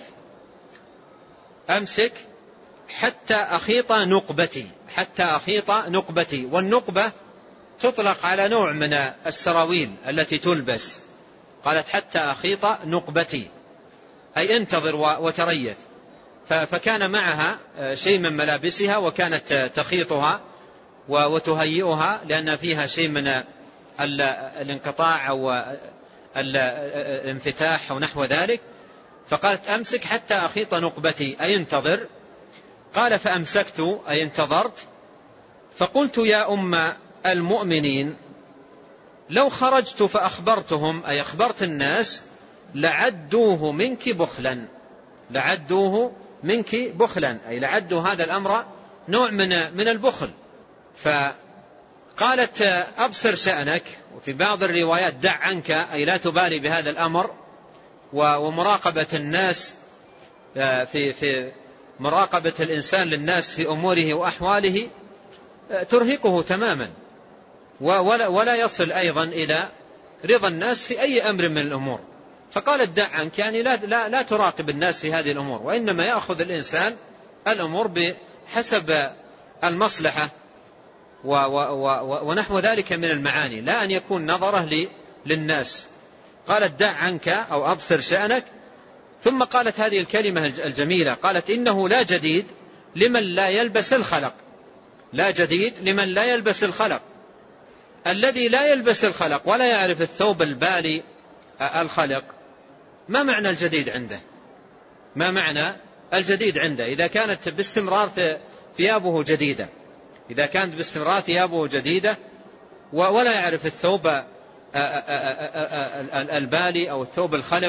أمسك حتى أخيط نقبتي، حتى أخيط نقبتي. والنقبة تطلق على نوع من السراويل التي تلبس، قالت حتى أخيط نقبتي أي انتظر وتريث. فكان معها شيء من ملابسها وكانت تخيطها وتهيئها لأن فيها شيء من الانقطاع أو الانفتاح أو نحو ذلك. فقالت أمسك حتى أخيط نقبتي أي انتظر. قال فأمسكت أي انتظرت. فقلت يا أم المؤمنين لو خرجت فأخبرتهم أي أخبرت الناس لعدوه منك بخلا، لعدوه منك بخلا أي لعدوا هذا الأمر نوع من من البخل. فقالت أبصر شأنك، وفي بعض الروايات دع عنك أي لا تبالي بهذا الأمر، ومراقبة الناس في في مراقبة الإنسان للناس في أموره وأحواله ترهقه تماما، ولا, ولا يصل أيضا إلى رضا الناس في أي أمر من الأمور. فقالت دع عنك يعني لا, لا, لا تراقب الناس في هذه الأمور، وإنما يأخذ الإنسان الأمور بحسب المصلحة و و و ونحو ذلك من المعاني، لا أن يكون نظره للناس. قالت دع عنك أو أبصر شأنك. ثم قالت هذه الكلمة الجميلة، قالت إنه لا جديد لمن لا يلبس الخلق، لا جديد لمن لا يلبس الخلق. الذي لا يلبس الخلق ولا يعرف الثوب البالي الخلق، ما معنى الجديد عنده؟ ما معنى الجديد عنده إذا كانت باستمرار ثيابه جديدة، إذا كانت باستمرار ثيابه جديدة ولا يعرف الثوب البالي أو الثوب الخلق،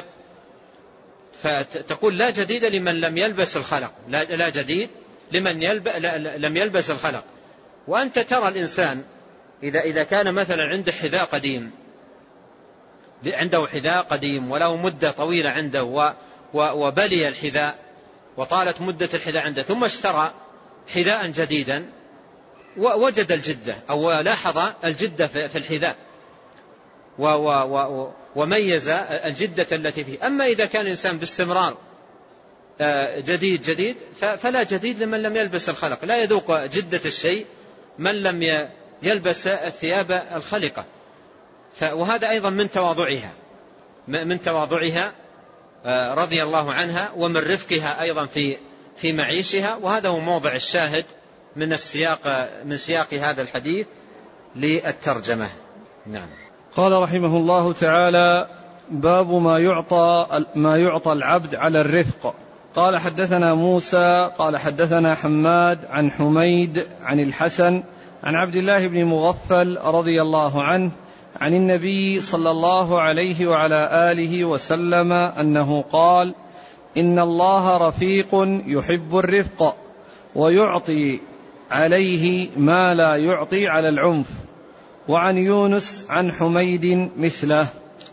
فتقول لا جديد لمن لم يلبس الخلق، لا جديد لمن يلب... لم يلبس الخلق. وأنت ترى الإنسان إذا إذا كان مثلا عنده حذاء قديم، عنده حذاء قديم وله مدة طويلة عنده و... و... وبلي الحذاء وطالت مدة الحذاء عنده، ثم اشترى حذاء جديدا ووجد الجدة أو لاحظ الجدة في الحذاء و... و... و... وميز الجدة التي فيه. أما إذا كان الإنسان باستمرار جديد جديد فلا جديد لمن لم يلبس الخلق، لا يذوق جدة الشيء من لم يلبس الثياب الخلقة. وهذا أيضا من تواضعها من تواضعها رضي الله عنها، ومن رفقها أيضا في في معيشها. وهذا هو موضع الشاهد من السياق من سياق هذا الحديث للترجمة. نعم. قال رحمه الله تعالى: باب ما يعطى ما يعطى العبد على الرفق. قال حدثنا موسى قال حدثنا حماد عن حميد عن الحسن عن عبد الله بن مغفل رضي الله عنه عن النبي صلى الله عليه وعلى آله وسلم أنه قال: إن الله رفيق يحب الرفق ويعطي عليه ما لا يعطي على العنف. وعن يونس عن حميد مثله.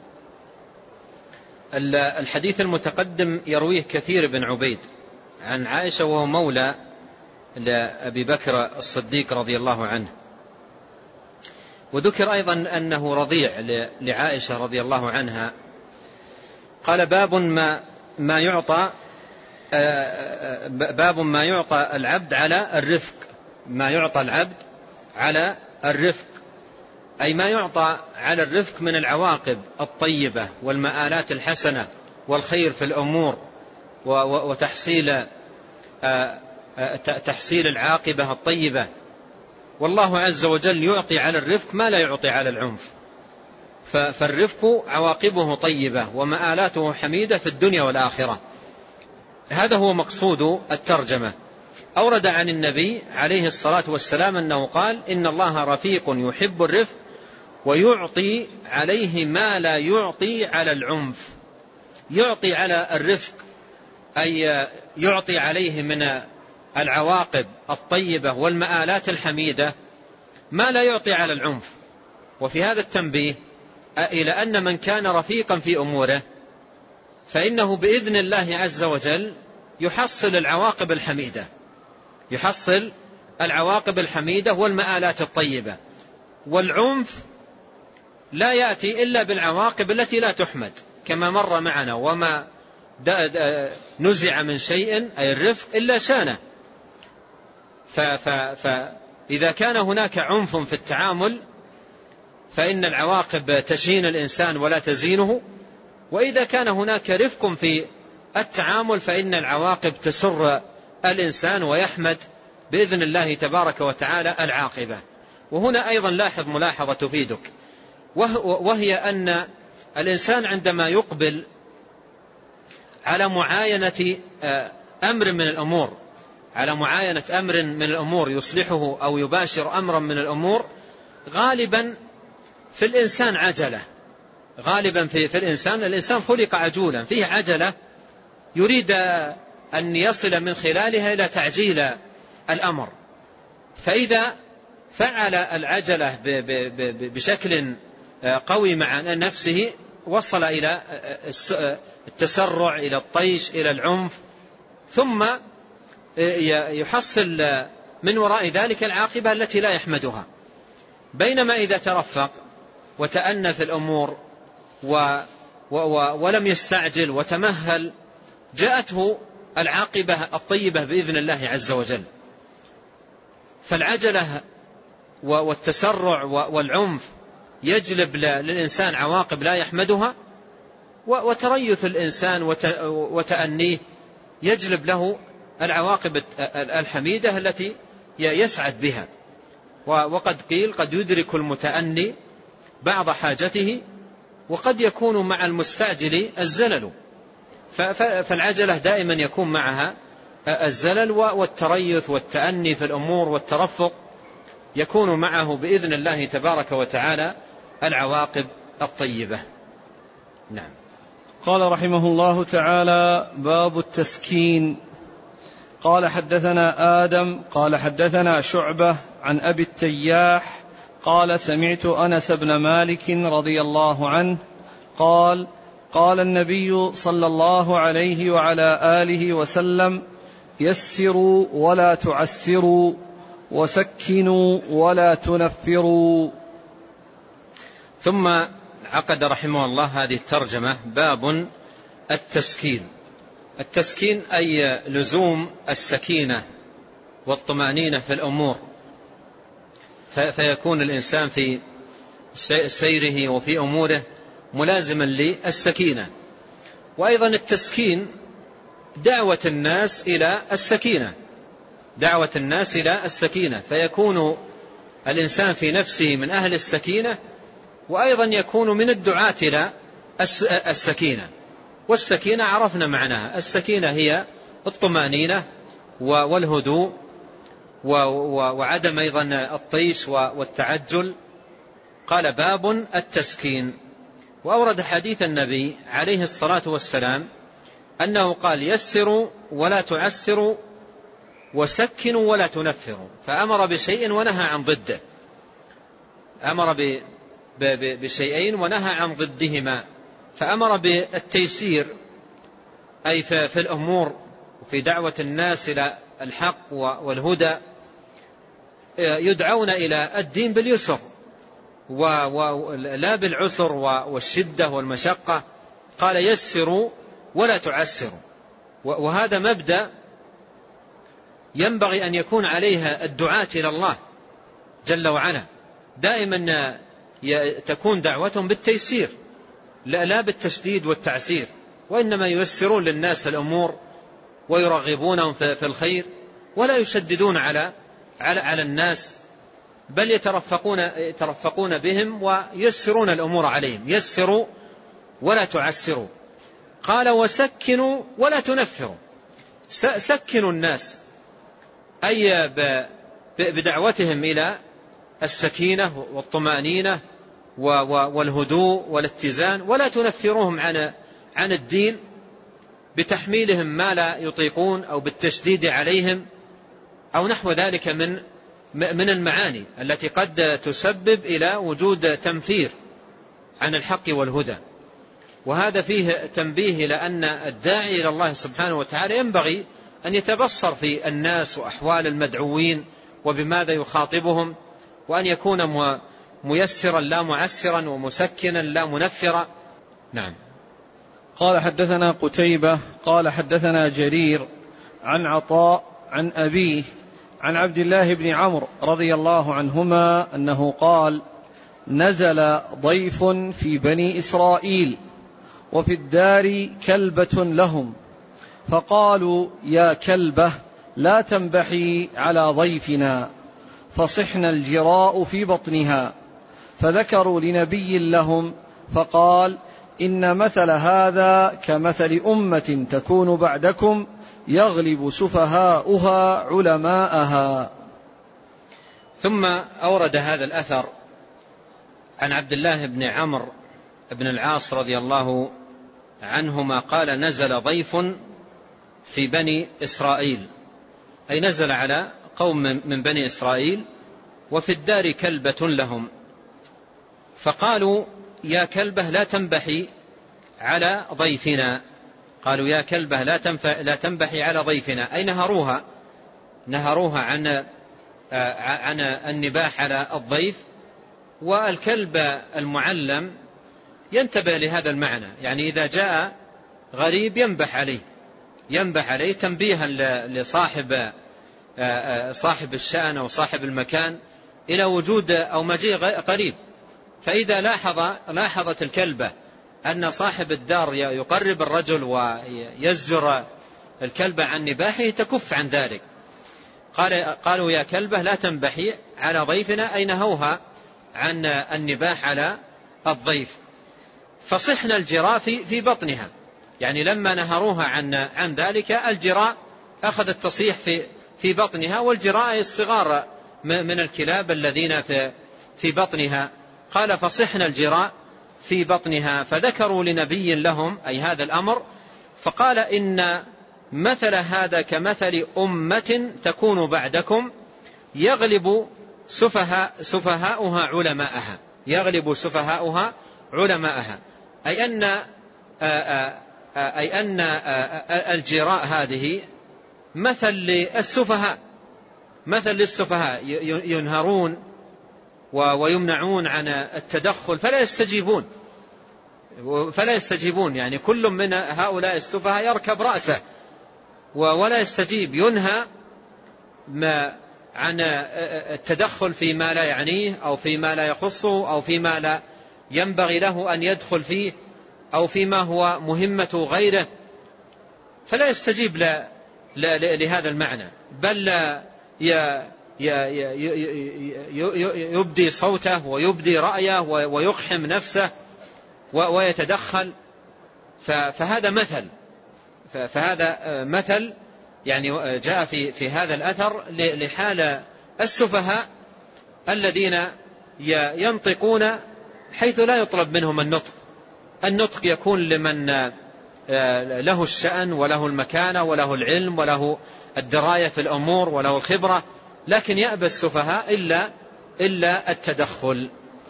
الحديث المتقدم يرويه كثير بن عبيد عن عائشة، وهو مولى لأبي بكر الصديق رضي الله عنه. وذكر أيضا أنه رضيع لعائشة رضي الله عنها. قال: باب ما ما يعطى باب ما يعطى العبد على الرفق. ما يعطى العبد على الرفق أي ما يعطى على الرفق من العواقب الطيبة والمآلات الحسنة والخير في الأمور وتحصيل تحصيل العاقبة الطيبة. والله عز وجل يعطي على الرفق ما لا يعطي على العنف، فالرفق عواقبه طيبة ومآلاته حميدة في الدنيا والآخرة. هذا هو مقصود الترجمة. أورد عن النبي عليه الصلاة والسلام أنه قال: إن الله رفيق يحب الرفق ويعطي عليه ما لا يعطي على العنف. يعطي على الرفق أي يعطي عليه من العواقب الطيبة والمآلات الحميدة ما لا يعطي على العنف. وفي هذا التنبيه إلى أن من كان رفيقا في أموره فإنه بإذن الله عز وجل يحصل العواقب الحميدة، يحصل العواقب الحميدة والمآلات الطيبة. والعنف لا يأتي إلا بالعواقب التي لا تحمد كما مر معنا: وما نزع من شيء أي الرفق إلا شانه. فإذا كان هناك عنف في التعامل فإن العواقب تشين الإنسان ولا تزينه، وإذا كان هناك رفق في التعامل فإن العواقب تسر الإنسان ويحمد بإذن الله تبارك وتعالى العاقبة. وهنا أيضا لاحظ ملاحظة تفيدك، وهي أن الإنسان عندما يقبل على معاينة أمر من الأمور على معاينة أمر من الأمور يصلحه أو يباشر أمرا من الأمور، غالبا في الإنسان عجلة غالبا في, في الإنسان الإنسان خلق عجولا، فيه عجلة يريد أن يصل من خلالها إلى تعجيل الأمر. فإذا فعل العجلة بشكل قوي مع نفسه وصل إلى التسرع، إلى الطيش، إلى العنف، ثم يحصل من وراء ذلك العاقبة التي لا يحمدها. بينما إذا ترفق وتأنى في الأمور و و ولم يستعجل وتمهل جاءته العاقبة الطيبة بإذن الله عز وجل. فالعجلة والتسرع والعنف يجلب للإنسان عواقب لا يحمدها، وتريث الإنسان وتأنيه يجلب له العواقب الحميدة التي يسعد بها. وقد قيل: قد يدرك المتأني بعض حاجته وقد يكون مع المستعجل الزلل. فالعجلة دائما يكون معها الزلل، والتريث والتأني في الأمور والترفق يكون معه بإذن الله تبارك وتعالى العواقب الطيبة. نعم. قال رحمه الله تعالى: باب التسكين. قال: حدثنا آدم قال حدثنا شعبة عن أبي التياح قال: سمعت أنس بن مالك رضي الله عنه قال: قال النبي صلى الله عليه وعلى آله وسلم: يسروا ولا تعسروا، وسكنوا ولا تنفروا. ثم عقد رحمه الله هذه الترجمة: باب التسكين. التسكين أي لزوم السكينة والطمأنينة في الأمور، فيكون الإنسان في سيره وفي أموره ملازما للسكينة. وأيضا التسكين دعوة الناس إلى السكينة دعوة الناس إلى السكينة فيكون الإنسان في نفسه من أهل السكينة، وأيضا يكون من الدعاة إلى السكينة. والسكينة عرفنا معناها: السكينة هي الطمأنينة والهدوء وعدم أيضا الطيش والتعجل. قال: باب التسكين. وأورد حديث النبي عليه الصلاة والسلام أنه قال: يسروا ولا تعسروا، وسكنوا ولا تنفروا. فأمر بشيء ونهى عن ضده، أمر بشيئين ونهى عن ضدهما. فأمر بالتيسير أي في الأمور وفي دعوة الناس إلى الحق والهدى، يدعون إلى الدين باليسر ولا بالعسر والشدة والمشقة. قال: يسروا ولا تعسروا. وهذا مبدأ ينبغي أن يكون عليها الدعاة إلى الله جل وعلا، دائما تكون دعوتهم بالتيسير لا بالتشديد والتعسير، وإنما ييسرون للناس الأمور ويرغبونهم في الخير، ولا يشددون على على على الناس، بل يترفقون يترفقون بهم وييسرون الأمور عليهم. يسروا ولا تعسروا. قال: وسكنوا ولا تنفروا. سكنوا الناس، أي بدعوتهم إلى السكينة والطمأنينة والهدوء والاتزان، ولا تنفروهم عن عن الدين بتحميلهم ما لا يطيقون أو بالتشديد عليهم أو نحو ذلك من من المعاني التي قد تسبب إلى وجود تنفير عن الحق والهدى. وهذا فيه تنبيه إلى أن الداعي إلى الله سبحانه وتعالى ينبغي أن يتبصر في الناس وأحوال المدعوين وبماذا يخاطبهم، وأن يكون ميسرا لا معسرا ومسكنا لا منفرا. نعم. قال حدثنا قتيبة قال حدثنا جرير عن عطاء عن أبيه عن عبد الله بن عمرو رضي الله عنهما أنه قال: نزل ضيف في بني إسرائيل وفي الدار كلبة لهم، فقالوا: يا كلبة لا تنبحي على ضيفنا، فصحن الجراء في بطنها. فذكروا لنبي لهم فقال: إن مثل هذا كمثل أمة تكون بعدكم يغلب سفهاؤها علماءها. ثم أورد هذا الأثر عن عبد الله بن عمرو بن العاص رضي الله عنهما قال: نزل ضيف في بني إسرائيل، أي نزل على قوم من بني إسرائيل، وفي الدار كلبة لهم، فقالوا: يا كلبة لا تنبحي على ضيفنا. قالوا: يا كلبة لا تنبحي على ضيفنا، أي نهروها نهروها عن عن النباح على الضيف. والكلب المعلم ينتبه لهذا المعنى، يعني إذا جاء غريب ينبح عليه ينبح عليه تنبيها لصاحب صاحب الشأن أو صاحب المكان إلى وجود أو مجيء قريب. فإذا لاحظ لاحظت الكلبة أن صاحب الدار يقرب الرجل ويزجر الكلبة عن نباحه تكف عن ذلك. قال قالوا: يا كلبة لا تنبحي على ضيفنا، أي نهوها عن النباح على الضيف. فصحن الجراء في بطنها، يعني لما نهروها عن عن ذلك الجراء أخذت تصيح في في بطنها، والجراء الصغار من الكلاب الذين في في بطنها. قال: فصحن الجراء في بطنها. فذكروا لنبي لهم أي هذا الأمر، فقال: إن مثل هذا كمثل أمة تكون بعدكم يغلب سفهاء سفهاؤها علماءها يغلب سفهاؤها علماءها أي أن أي أن الجراء هذه مثل للسفهاء مثل للسفهاء ينهرون ويمنعون عن التدخل فلا يستجيبون فلا يستجيبون يعني كل من هؤلاء السفهاء يركب رأسه ولا يستجيب، ينهى ما عن التدخل فيما لا يعنيه أو فيما لا يخصه أو فيما لا ينبغي له أن يدخل فيه أو فيما هو مهمة غيره، فلا يستجيب ل... ل... لهذا المعنى، بل لا ي... ي... ي... يبدي صوته ويبدي رأيه ويقحم نفسه ويتدخل. فهذا مثل فهذا مثل يعني جاء في في هذا الأثر لحال السفهاء الذين ينطقون حيث لا يطلب منهم النطق. النطق يكون لمن له الشأن وله المكانة وله العلم وله الدراية في الأمور وله الخبرة، لكن يأبى السفهاء إلا إلا التدخل.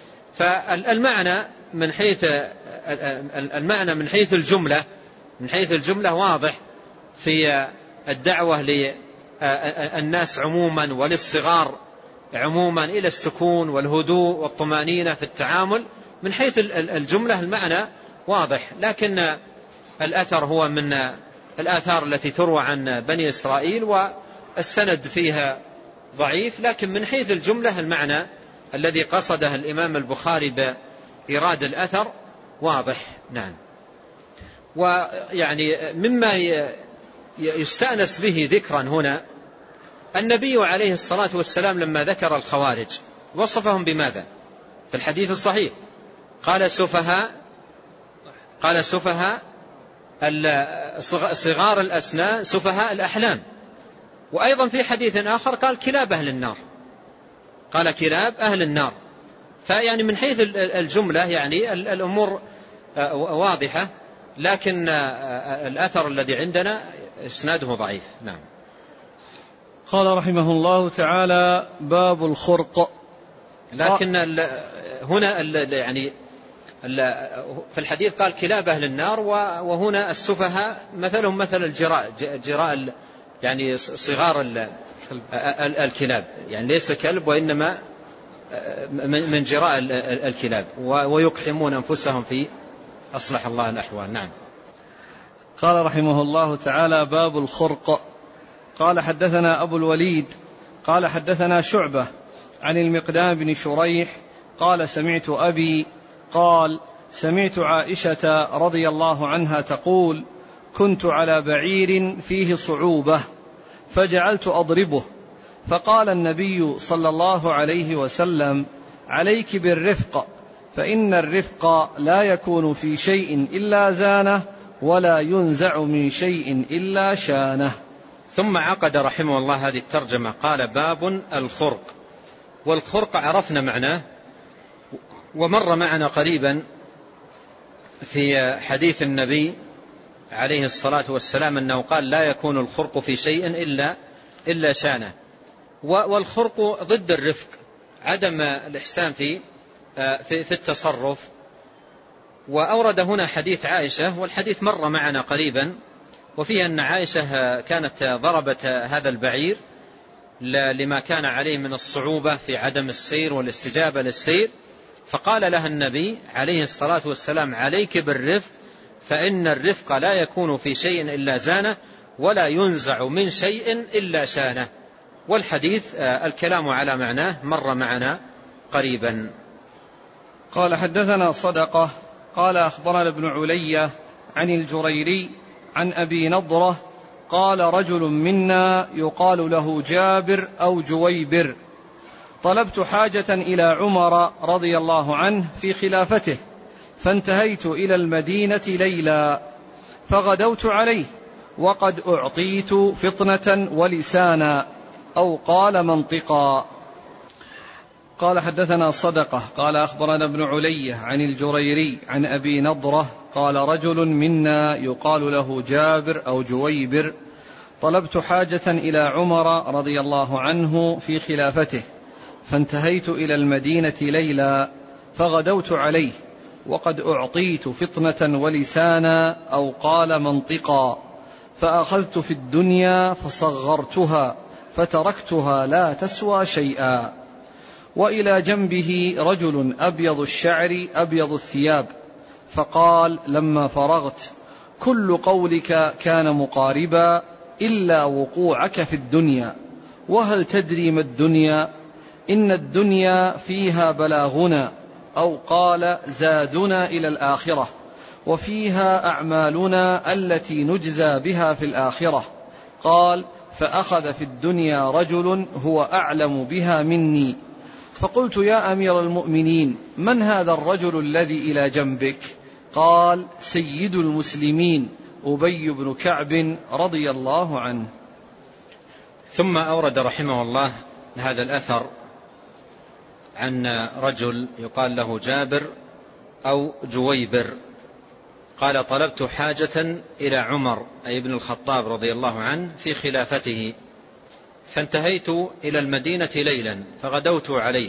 فالمعنى من حيث المعنى من حيث الجملة من حيث الجملة واضح في الدعوة للناس عموما وللصغار عموما إلى السكون والهدوء والطمأنينة في التعامل. من حيث الجملة المعنى واضح، لكن الأثر هو من الآثار التي تروى عن بني إسرائيل والسند فيها ضعيف، لكن من حيث الجملة المعنى الذي قصده الإمام البخاري بإيراد الأثر واضح. نعم. ويعني مما يستأنس به ذكرا هنا النبي عليه الصلاة والسلام لما ذكر الخوارج وصفهم بماذا في الحديث الصحيح؟ قال سفهاء قال سفهاء صغار الأسنان سفهاء الأحلام. وأيضا في حديث آخر قال كلاب أهل النار، قال كلاب أهل النار. فيعني من حيث الجملة يعني الأمور واضحة، لكن الأثر الذي عندنا إسناده ضعيف. نعم. قال رحمه الله تعالى: باب الخرق. لكن هنا يعني في الحديث قال كلاب أهل النار، وهنا السفهاء مثلهم مثل الجراء، جراء يعني صغار الكلاب، يعني ليس كلب وإنما من جراء الكلاب، ويقحمون أنفسهم في أصلح الله الأحوال. نعم. قال رحمه الله تعالى: باب الخرق. قال حدثنا أبو الوليد قال حدثنا شعبة عن المقدام بن شريح قال سمعت أبي قال سمعت عائشة رضي الله عنها تقول: كنت على بعير فيه صعوبة فجعلت أضربه، فقال النبي صلى الله عليه وسلم: عليك بالرفق، فإن الرفق لا يكون في شيء إلا زانه، ولا ينزع من شيء إلا شانه. ثم عقد رحمه الله هذه الترجمة، قال: باب الخرق. والخرق عرفنا معناه، ومر معنا قريبا في حديث النبي عليه الصلاة والسلام أنه قال: لا يكون الخرق في شيء إلا إلا شانه. والخرق ضد الرفق، عدم الإحسان في في التصرف. وأورد هنا حديث عائشة، والحديث مر معنا قريبا، وفيه أن عائشة كانت ضربت هذا البعير لما كان عليه من الصعوبة في عدم السير والاستجابة للسير، فقال لها النبي عليه الصلاة والسلام: عليك بالرفق، فإن الرفق لا يكون في شيء إلا زانه، ولا ينزع من شيء إلا شانه. والحديث الكلام على معناه مر معنا قريبا. قال حدثنا صدقة قال أخبرنا ابن علية عن الجريري عن أبي نضرة قال: رجل منا يقال له جابر أو جويبر، طلبت حاجة إلى عمر رضي الله عنه في خلافته، فانتهيت إلى المدينة ليلا، فغدوت عليه وقد أعطيت فطنة ولسانا، أو قال منطقا. قال حدثنا صدقة قال أخبرنا ابن علية عن الجريري عن أبي نضرة قال: رجل منا يقال له جابر أو جويبر، طلبت حاجة إلى عمر رضي الله عنه في خلافته، فانتهيت إلى المدينة ليلا، فغدوت عليه وقد أعطيت فطنة ولسانا، أو قال منطقا، فأخذت في الدنيا فصغرتها فتركتها لا تسوى شيئا. وإلى جنبه رجل أبيض الشعر أبيض الثياب، فقال لما فرغت: كل قولك كان مقاربا إلا وقوعك في الدنيا، وهل تدري ما الدنيا؟ إن الدنيا فيها بلاغنا، أو قال زادنا إلى الآخرة، وفيها أعمالنا التي نجزى بها في الآخرة. قال: فأخذ في الدنيا رجل هو أعلم بها مني، فقلت: يا أمير المؤمنين، من هذا الرجل الذي إلى جنبك؟ قال: سيد المسلمين أبي بن كعب رضي الله عنه. ثم أورد رحمه الله هذا الأثر عن رجل يقال له جابر أو جويبر قال: طلبت حاجة إلى عمر أي ابن الخطاب رضي الله عنه في خلافته، فانتهيت إلى المدينة ليلا، فغدوت عليه،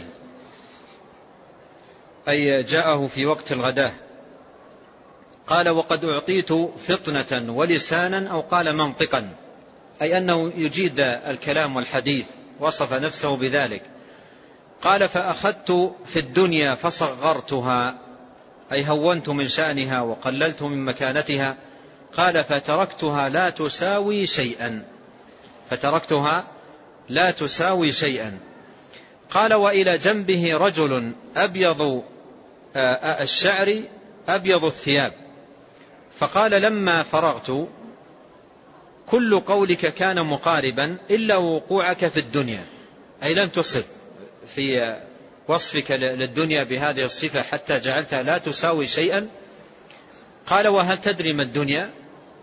أي جاءه في وقت الغداة. قال: وقد أعطيت فطنة ولسانا، أو قال منطقا، أي أنه يجيد الكلام والحديث، وصف نفسه بذلك. قال: فأخذت في الدنيا فصغرتها، أي هونت من شأنها وقللت من مكانتها. قال: فتركتها لا تساوي شيئا، فتركتها لا تساوي شيئا. قال: وإلى جنبه رجل أبيض الشعر أبيض الثياب، فقال: لما فرغت: كل قولك كان مقاربا إلا وقوعك في الدنيا، أي لم تصب في وصفك للدنيا بهذه الصفة حتى جعلتها لا تساوي شيئا. قال: وهل تدري ما الدنيا؟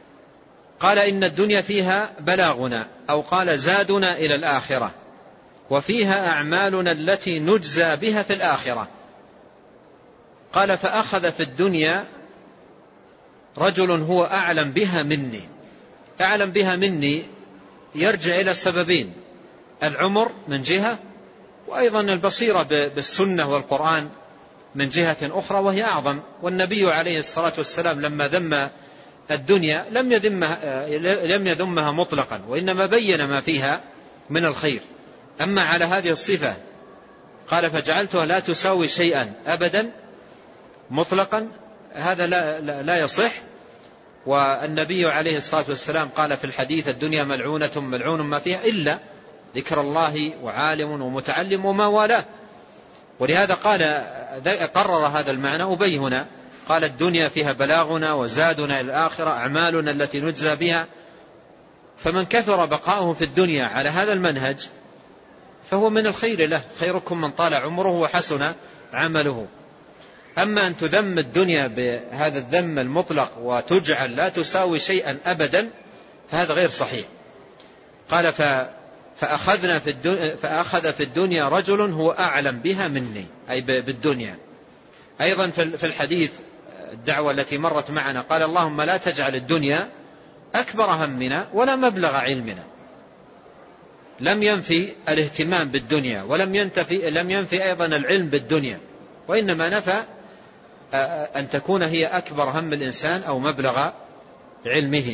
قال إن الدنيا فيها بلاغنا، أو قال زادنا إلى الآخرة، وفيها أعمالنا التي نجزى بها في الآخرة. قال فأخذ في الدنيا رجل هو أعلم بها مني. أعلم بها مني يرجع إلى سببين: العمر من جهة، وأيضا البصيرة بالسنة والقرآن من جهة أخرى وهي أعظم. والنبي عليه الصلاة والسلام لما ذم الدنيا لم يذمها, لم يذمها مطلقا، وإنما بين ما فيها من الخير. أما على هذه الصفة قال فجعلتها لا تساوي شيئا أبدا مطلقا، هذا لا, لا, لا يصح. والنبي عليه الصلاة والسلام قال في الحديث: الدنيا ملعونة ملعون ما فيها إلا ذكر الله وعالم ومتعلم وما والاه. ولهذا قال قرر هذا المعنى أبي هنا، قال الدنيا فيها بلاغنا وزادنا إلى الآخرة، أعمالنا التي نجزى بها. فمن كثر بقاؤه في الدنيا على هذا المنهج فهو من الخير له، خيركم من طال عمره وحسن عمله. أما أن تذم الدنيا بهذا الذم المطلق وتجعل لا تساوي شيئا أبدا فهذا غير صحيح. قال فأخذنا في الدنيا فأخذ في الدنيا رجل هو أعلم بها مني، أي بالدنيا. أيضا في الحديث الدعوة التي مرت معنا قال: اللهم لا تجعل الدنيا أكبر همنا ولا مبلغ علمنا. لم ينفي الاهتمام بالدنيا، ولم ينتفي لم ينفي أيضا العلم بالدنيا، وإنما نفى أن تكون هي أكبر هم الإنسان أو مبلغ علمه.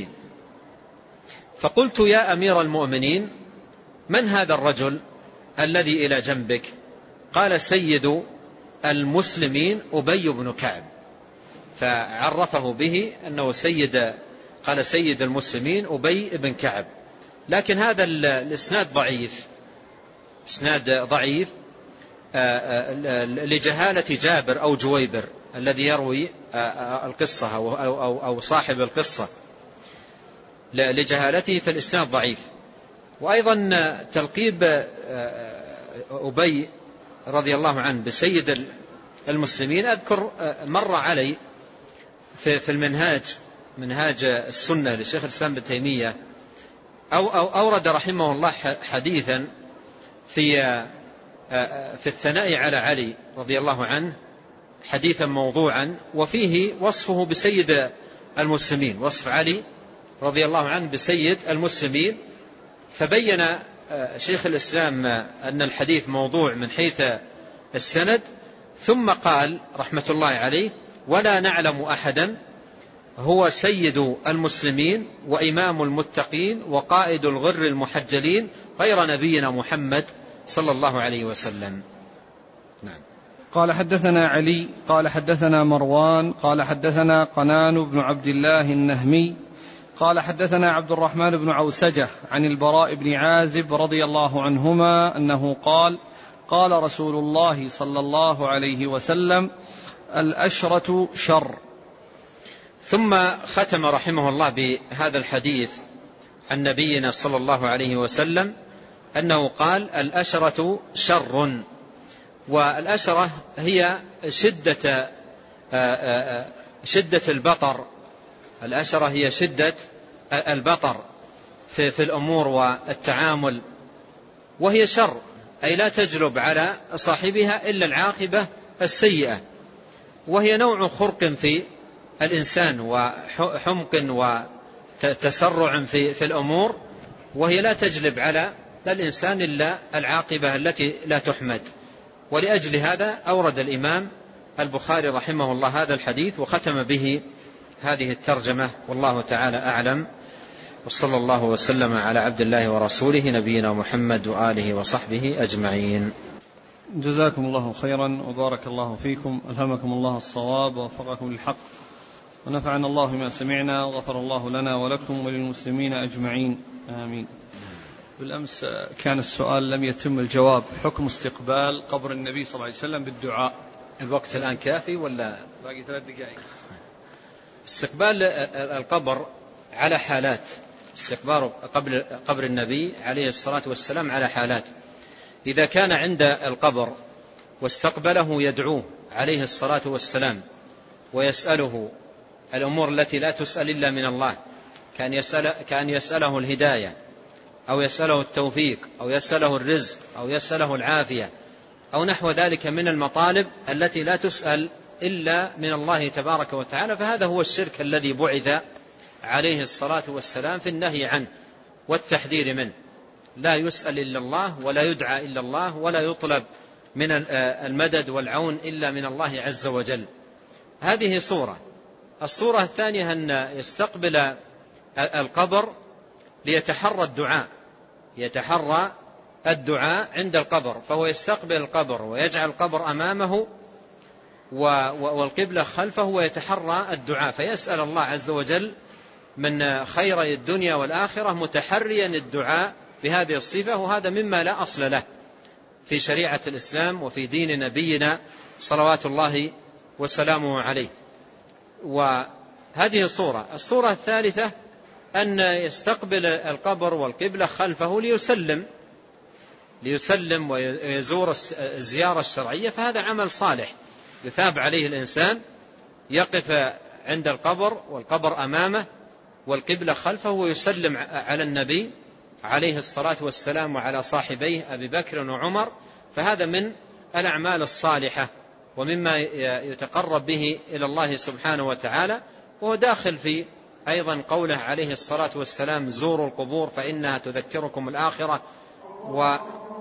فقلت: يا أمير المؤمنين، من هذا الرجل الذي إلى جنبك؟ قال: سيد المسلمين أبي بن كعب. فعرفه به أنه سيد، قال سيد المسلمين أبي بن كعب. لكن هذا الإسناد ضعيف، إسناد ضعيف لجهالة جابر أو جويبر الذي يروي القصة أو صاحب القصة، لجهالته في الإسناد ضعيف. وأيضا تلقيب أبي رضي الله عنه بسيد المسلمين أذكر مر علي في المنهاج، منهاج السنة للشيخ الإسلام ابن تيمية، أو, أو أورد رحمه الله حديثا في في الثناء على علي رضي الله عنه، حديثا موضوعا وفيه وصفه بسيد المسلمين، وصف علي رضي الله عنه بسيد المسلمين. فبين شيخ الإسلام أن الحديث موضوع من حيث السند، ثم قال رحمة الله عليه: ولا نعلم أحدا هو سيد المسلمين وإمام المتقين وقائد الغر المحجلين غير نبينا محمد صلى الله عليه وسلم. نعم. قال حدثنا علي قال حدثنا مروان قال حدثنا قنان بن عبد الله النهمي قال حدثنا عبد الرحمن بن عوسجة عن البراء بن عازب رضي الله عنهما أنه قال: قال رسول الله صلى الله عليه وسلم: الأشرة شر. ثم ختم رحمه الله بهذا الحديث عن نبينا صلى الله عليه وسلم أنه قال: الأشرة شر. والأشرة هي شدة شدة البطر، الأشرة هي شدة البطر في, في الأمور والتعامل، وهي شر، أي لا تجلب على صاحبها إلا العاقبة السيئة، وهي نوع خرق في الإنسان وحمق وتسرع في, في الأمور، وهي لا تجلب على الإنسان إلا العاقبة التي لا تحمد. ولأجل هذا أورد الإمام البخاري رحمه الله هذا الحديث وختم به هذه الترجمة، والله تعالى أعلم، وصلى الله وسلم على عبد الله ورسوله نبينا محمد وآله وصحبه أجمعين. جزاكم الله خيرا وبارك الله فيكم، ألهمكم الله الصواب ووفقكم للحق، ونفعنا الله ما سمعنا، وغفر الله لنا ولكم وللمسلمين أجمعين، آمين. بالأمس كان السؤال لم يتم الجواب: حكم استقبال قبر النبي صلى الله عليه وسلم بالدعاء. الوقت الآن كافي ولا باقي ثلاث دقائق؟ استقبال القبر على حالات، استقبال قبر, قبر النبي عليه الصلاة والسلام على حالات. إذا كان عند القبر واستقبله يدعوه عليه الصلاة والسلام ويسأله الأمور التي لا تسأل إلا من الله، كان, يسأل كان يسأله الهداية أو يسأله التوفيق أو يسأله الرزق أو يسأله العافية أو نحو ذلك من المطالب التي لا تسأل إلا من الله تبارك وتعالى، فهذا هو الشرك الذي بعث عليه الصلاة والسلام في النهي عنه والتحذير منه. لا يسأل إلا الله ولا يدعى إلا الله ولا يطلب من المدد والعون إلا من الله عز وجل. هذه صورة. الصورة الثانية أن يستقبل القبر ليتحرى الدعاء، يتحرى الدعاء عند القبر، فهو يستقبل القبر ويجعل القبر أمامه والقبلة خلفه ويتحرى الدعاء، فيسأل الله عز وجل من خير الدنيا والآخرة متحريا الدعاء بهذه الصفة، وهذا مما لا أصل له في شريعة الإسلام وفي دين نبينا صلوات الله وسلامه عليه. وهذه صورة. الصورة الثالثة أن يستقبل القبر والقبلة خلفه ليسلم ليسلم ويزور الزيارة الشرعية، فهذا عمل صالح يثاب عليه الإنسان، يقف عند القبر والقبر أمامه والقبلة خلفه ويسلم على النبي عليه الصلاة والسلام وعلى صاحبيه أبي بكر وعمر، فهذا من الأعمال الصالحة ومما يتقرب به إلى الله سبحانه وتعالى، وهو داخل في أيضا قوله عليه الصلاة والسلام زوروا القبور فإنها تذكركم الآخرة،